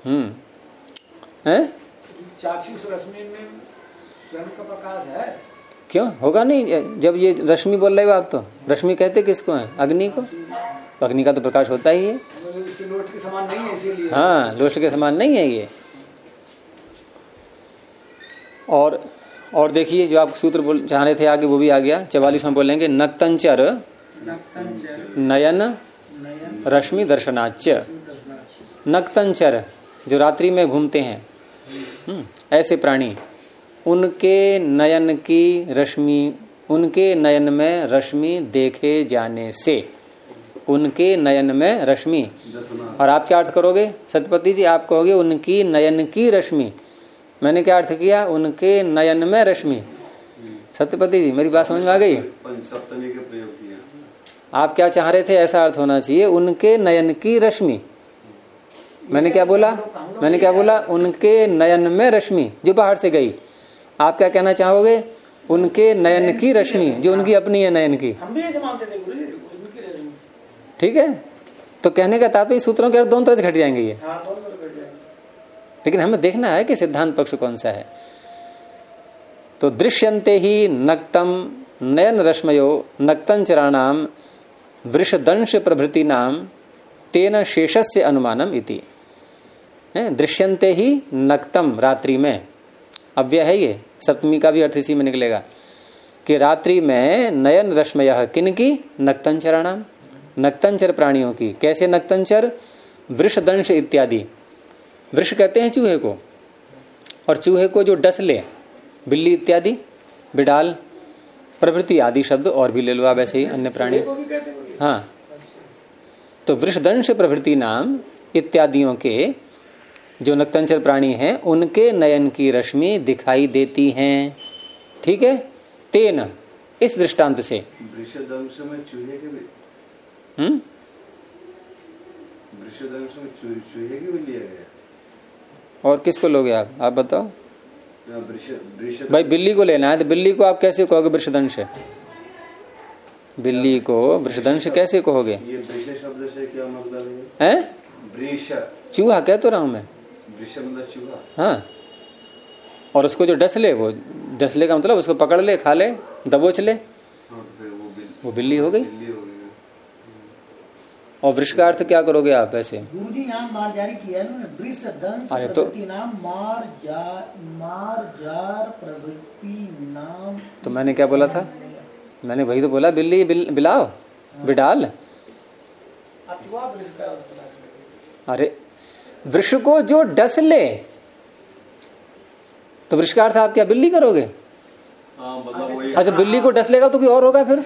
चाक्षुष रश्मि में स्वयं का प्रकाश है। क्यों होगा नहीं? जब ये रश्मि बोल रहे हो आप, तो रश्मि कहते किसको है? अग्नि को। तो अग्नि का तो प्रकाश होता ही है। लोष्ट के समान नहीं है इसीलिए। हाँ, लोष्ट के समान नहीं है ये। और देखिए जो आप सूत्र बोल चाह रहे थे आगे वो भी आ गया। 44 में बोलेंगे नक्तंचर नयन रश्मि दर्शनाच्य। नक्तंचर जो रात्रि में घूमते हैं, ऐसे प्राणी, उनके नयन की रश्मि, उनके नयन में रश्मि देखे जाने से, उनके नयन में रश्मि। और आप क्या अर्थ करोगे सत्यपति जी? आप कहोगे उनकी नयन की रश्मि। मैंने क्या अर्थ किया? उनके नयन में रश्मि। सत्यपति जी मेरी बात समझ में आ गई? सप्तमी के प्रयोग किया। आप क्या चाह रहे थे? ऐसा अर्थ होना चाहिए उनके नयन की रश्मि। मैंने क्या बोला? उनके नयन में रश्मि जो बाहर से गई। आप क्या कहना चाहोगे? उनके नयन की रश्मि जो उनकी अपनी है नयन की। हम भी ऐसे मानते थे गुरु जी, उनकी रश्मि। ठीक है, तो कहने का तात्पर्य सूत्रों के अर्थ दोनों तरह से घट जाएंगे ये। हाँ, दोनों तरफ घट जाएंगे। लेकिन हमें देखना है कि सिद्धांत पक्ष कौन सा है। तो दृश्यन्ते ही नक्तम नयन रश्मयो नक्तंचराणाम वृषदंश प्रभृति नाम तेन शेषस्य अनुमानम इति। दृश्यन्ते ही नक्तम, रात्रि में, अव्यय है ये, सप्तमी का भी अर्थ इसी में निकलेगा कि रात्रि में नयन रश्मयः किनकी? नक्तंचराणाम, नक्तंचर प्राणियों की। कैसे नक्तंचर? वृषदंश इत्यादि। वृष कहते हैं चूहे को और चूहे को जो डस ले, बिल्ली इत्यादि, बिडाल प्रभृति आदि शब्द और भी ले लो आप, वैसे ही अन्य प्राणी। हाँ, तो वृषदंश प्रभृति नाम इत्यादियों के जो नक्तंचर प्राणी हैं उनके नयन की रश्मि दिखाई देती हैं। ठीक है, तेन इस दृष्टांत से। वृषदंश में चूहे के भी, वृषदंश में चूहे के भी लिया गया। और किसको लोगे आप बताओ। भाई बिल्ली को लेना है तो बिल्ली को आप कैसे कहोगे वृषदंश है? बिल्ली को वृषदंश कैसे कहोगे? ये वृष शब्द से क्या मतलब है? वृष, चूहा कह तो रहा हूं मैं। वृष मतलब चूहा। हाँ, और उसको जो डस ले, वो डसले का मतलब उसको पकड़ ले, खा ले, दबोच ले, हाँ, तो फिर वो बिल्ली हो गई। और वृष का अर्थ क्या करोगे आप वैसे? गुरुजी यहाँ मार जारी किया है ना, वृषदंश अरे तो नाम मार जार प्रवृत्ति नाम। तो मैंने क्या बोला था? मैंने वही तो बोला, बिल्ली बिलाव बिडाल। अरे वृक्ष को जो डस ले, तो वृक्ष का अर्थ आप क्या बिल्ली करोगे? अच्छा, बिल्ली को डस लेगा तो कोई और होगा फिर?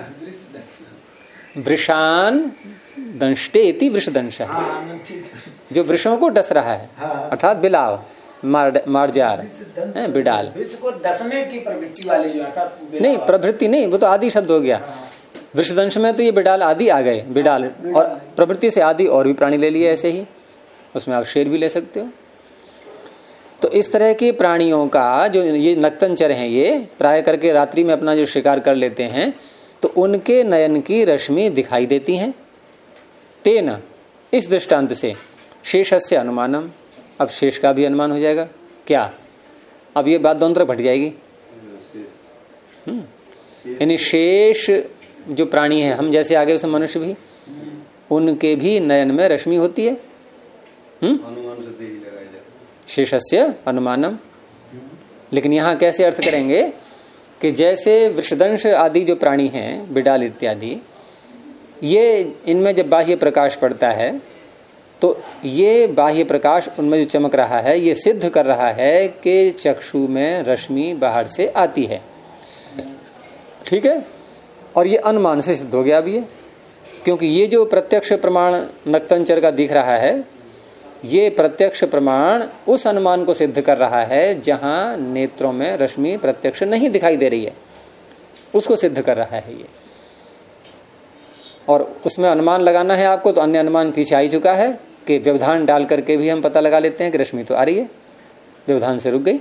वृषान दंष्टेति वृषदंश, जो वृक्षों को डस रहा है, अर्थात बिलाव, मारजार, बिडाल। को डसने की प्रवृत्ति वाले जो, अर्थात नहीं, प्रवृत्ति नहीं, वो तो आदि शब्द हो गया। वृषदंश में तो ये बिडाल आदि आ गए, बिडाल, और प्रवृत्ति से आदि और भी प्राणी ले लिए ऐसे ही, उसमें आप शेर भी ले सकते हो। तो इस तरह के प्राणियों का जो ये नक्तंचर हैं, ये प्राय करके रात्रि में अपना जो शिकार कर लेते हैं, तो उनके नयन की रश्मि दिखाई देती हैं। तेन इस दृष्टांत से शेषस्य अनुमानम, अब शेष का भी अनुमान हो जाएगा। क्या? अब ये बात दोनों तरफ हट जाएगी। यानी शेष जो प्राणी है, हम जैसे आगे उसे मनुष्य भी, उनके भी नयन में रश्मि होती है। शेषस्य अनुमानम, लेकिन यहां कैसे अर्थ करेंगे कि जैसे वृषदंश आदि जो प्राणी हैं, बिडाल इत्यादि, ये इनमें जब बाह्य प्रकाश पड़ता है तो ये बाह्य प्रकाश उनमें जो चमक रहा है, ये सिद्ध कर रहा है कि चक्षु में रश्मि बाहर से आती है। ठीक है, और ये अनुमान से सिद्ध हो गया अब ये, क्योंकि ये जो प्रत्यक्ष प्रमाण नक्तंचर का दिख रहा है, ये प्रत्यक्ष प्रमाण उस अनुमान को सिद्ध कर रहा है जहां नेत्रों में रश्मि प्रत्यक्ष नहीं दिखाई दे रही है, उसको सिद्ध कर रहा है ये। और उसमें अनुमान लगाना है आपको, तो अन्य अनुमान पीछे आ ही चुका है कि व्यवधान डाल करके भी हम पता लगा लेते हैं कि रश्मि तो आ रही है, व्यवधान से रुक गई।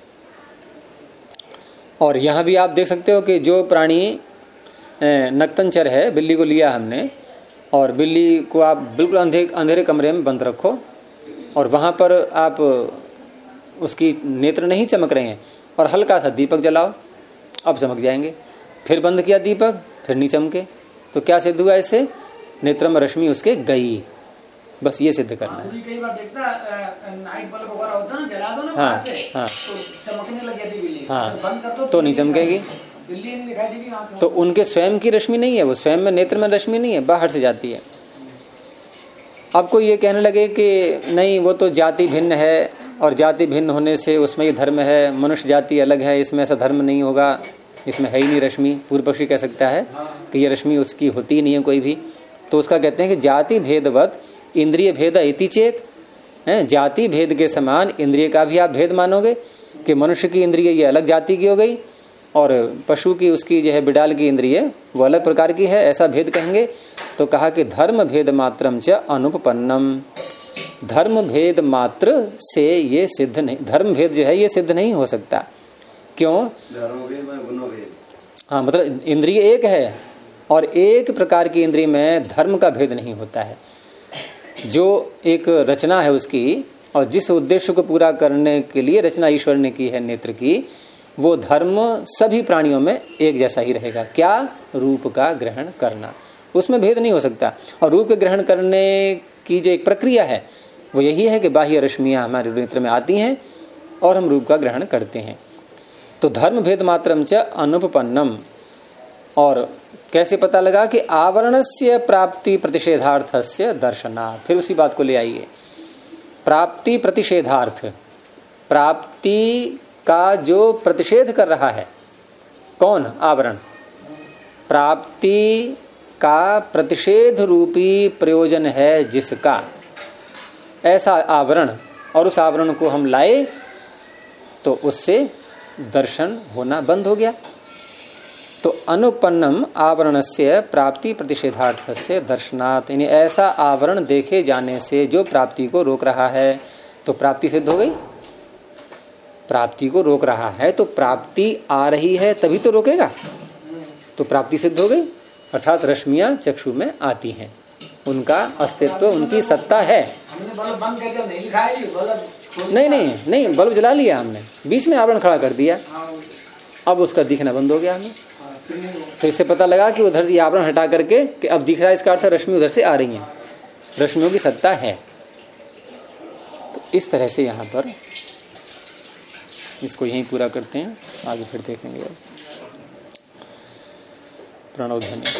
और यहां भी आप देख सकते हो कि जो प्राणी नक्तंचर है, बिल्ली को लिया हमने, और बिल्ली को आप बिल्कुल अंधेरे कमरे में बंद रखो, और वहां पर आप उसकी नेत्र नहीं चमक रहे हैं, और हल्का सा दीपक जलाओ, अब चमक जाएंगे। फिर बंद किया दीपक, फिर नहीं चमके, तो क्या सिद्ध हुआ? इससे नेत्र में रश्मि उसके गई। बस ये सिद्ध करना है। कई बार देखता नाइट बल्ब वगैरह होता है ना, जला दो ना हाँ, बाहर से, हाँ, तो चमकने लग जाती बिल्ली। हाँ, बंद कर दो तो नहीं चमकेगी, बिल्ली नहीं दिखाई देगी वहां। तो उनके स्वयं की रश्मि नहीं है, वो स्वयं में नेत्र में रश्मि नहीं है, बाहर से जाती है। अब कोई ये कहने लगे कि नहीं, वो तो जाति भिन्न है, और जाति भिन्न होने से उसमें ये धर्म है, मनुष्य जाति अलग है, इसमें ऐसा धर्म नहीं होगा, इसमें है ही नहीं रश्मि। पूर्व पक्षी कह सकता है कि ये रश्मि उसकी होती ही नहीं है कोई भी। तो उसका कहते हैं कि जाति भेदवत इंद्रिय भेद इति चेत, जाति भेद के समान इंद्रिय का भी आप भेद मानोगे कि मनुष्य की इंद्रिय ये अलग जाति की हो गई, और पशु की, उसकी जो है बिडाल की इंद्रिय वो अलग प्रकार की है, ऐसा भेद कहेंगे। तो कहा कि धर्म भेद मात्रम च अनुपपन्नम, धर्म भेद मात्र से ये सिद्ध नहीं, धर्म भेद जो है ये सिद्ध नहीं हो सकता। क्यों? हाँ, मतलब इंद्रिय एक है, और एक प्रकार की इंद्रिय में धर्म का भेद नहीं होता है। जो एक रचना है उसकी, और जिस उद्देश्य को पूरा करने के लिए रचना ईश्वर ने की है नेत्र की, वो धर्म सभी प्राणियों में एक जैसा ही रहेगा। क्या? रूप का ग्रहण करना, उसमें भेद नहीं हो सकता। और रूप के ग्रहण करने की जो एक प्रक्रिया है वो यही है कि बाह्य रश्मियां हमारे नेत्र में आती हैं और हम रूप का ग्रहण करते हैं। तो धर्म भेद मात्रम च अनुपपन्नम। और कैसे पता लगा कि आवरणस्य प्राप्ति प्रतिषेधार्थस्य दर्शनार्थ, फिर उसी बात को ले आइए। प्राप्ति प्रतिषेधार्थ, प्राप्ति का जो प्रतिषेध कर रहा है, कौन? आवरण। प्राप्ति का प्रतिषेध रूपी प्रयोजन है जिसका, ऐसा आवरण, और उस आवरण को हम लाए तो उससे दर्शन होना बंद हो गया। तो अनुपन्नम आवरणस्य प्राप्ति प्रतिषेधार्थस्य दर्शनात्, यानी ऐसा आवरण देखे जाने से जो प्राप्ति को रोक रहा है, तो प्राप्ति सिद्ध हो गई। प्राप्ति को रोक रहा है तो प्राप्ति आ रही है तभी तो रोकेगा, तो प्राप्ति सिद्ध हो गई। अर्थात रश्मियां चक्षु में आती हैं, उनका अस्तित्व, उनकी सत्ता है। हमने बल्ब बंद करके नहीं दिखाया जी, बल्ब नहीं, बल्ब जला लिया हमने, बीच में आवरण खड़ा कर दिया, अब उसका दिखना बंद हो गया हमें। तो इससे पता लगा कि उधर से आवरण हटा करके कि अब दिख रहा है, इसका अर्थ रश्मि उधर से आ रही है, रश्मियों की सत्ता है। तो इस तरह से यहाँ पर इसको यहीं पूरा करते हैं, आगे फिर देखेंगे। प्रणव ध्वनि।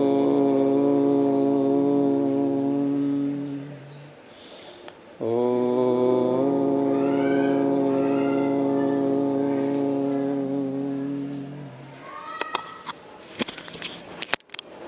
ओ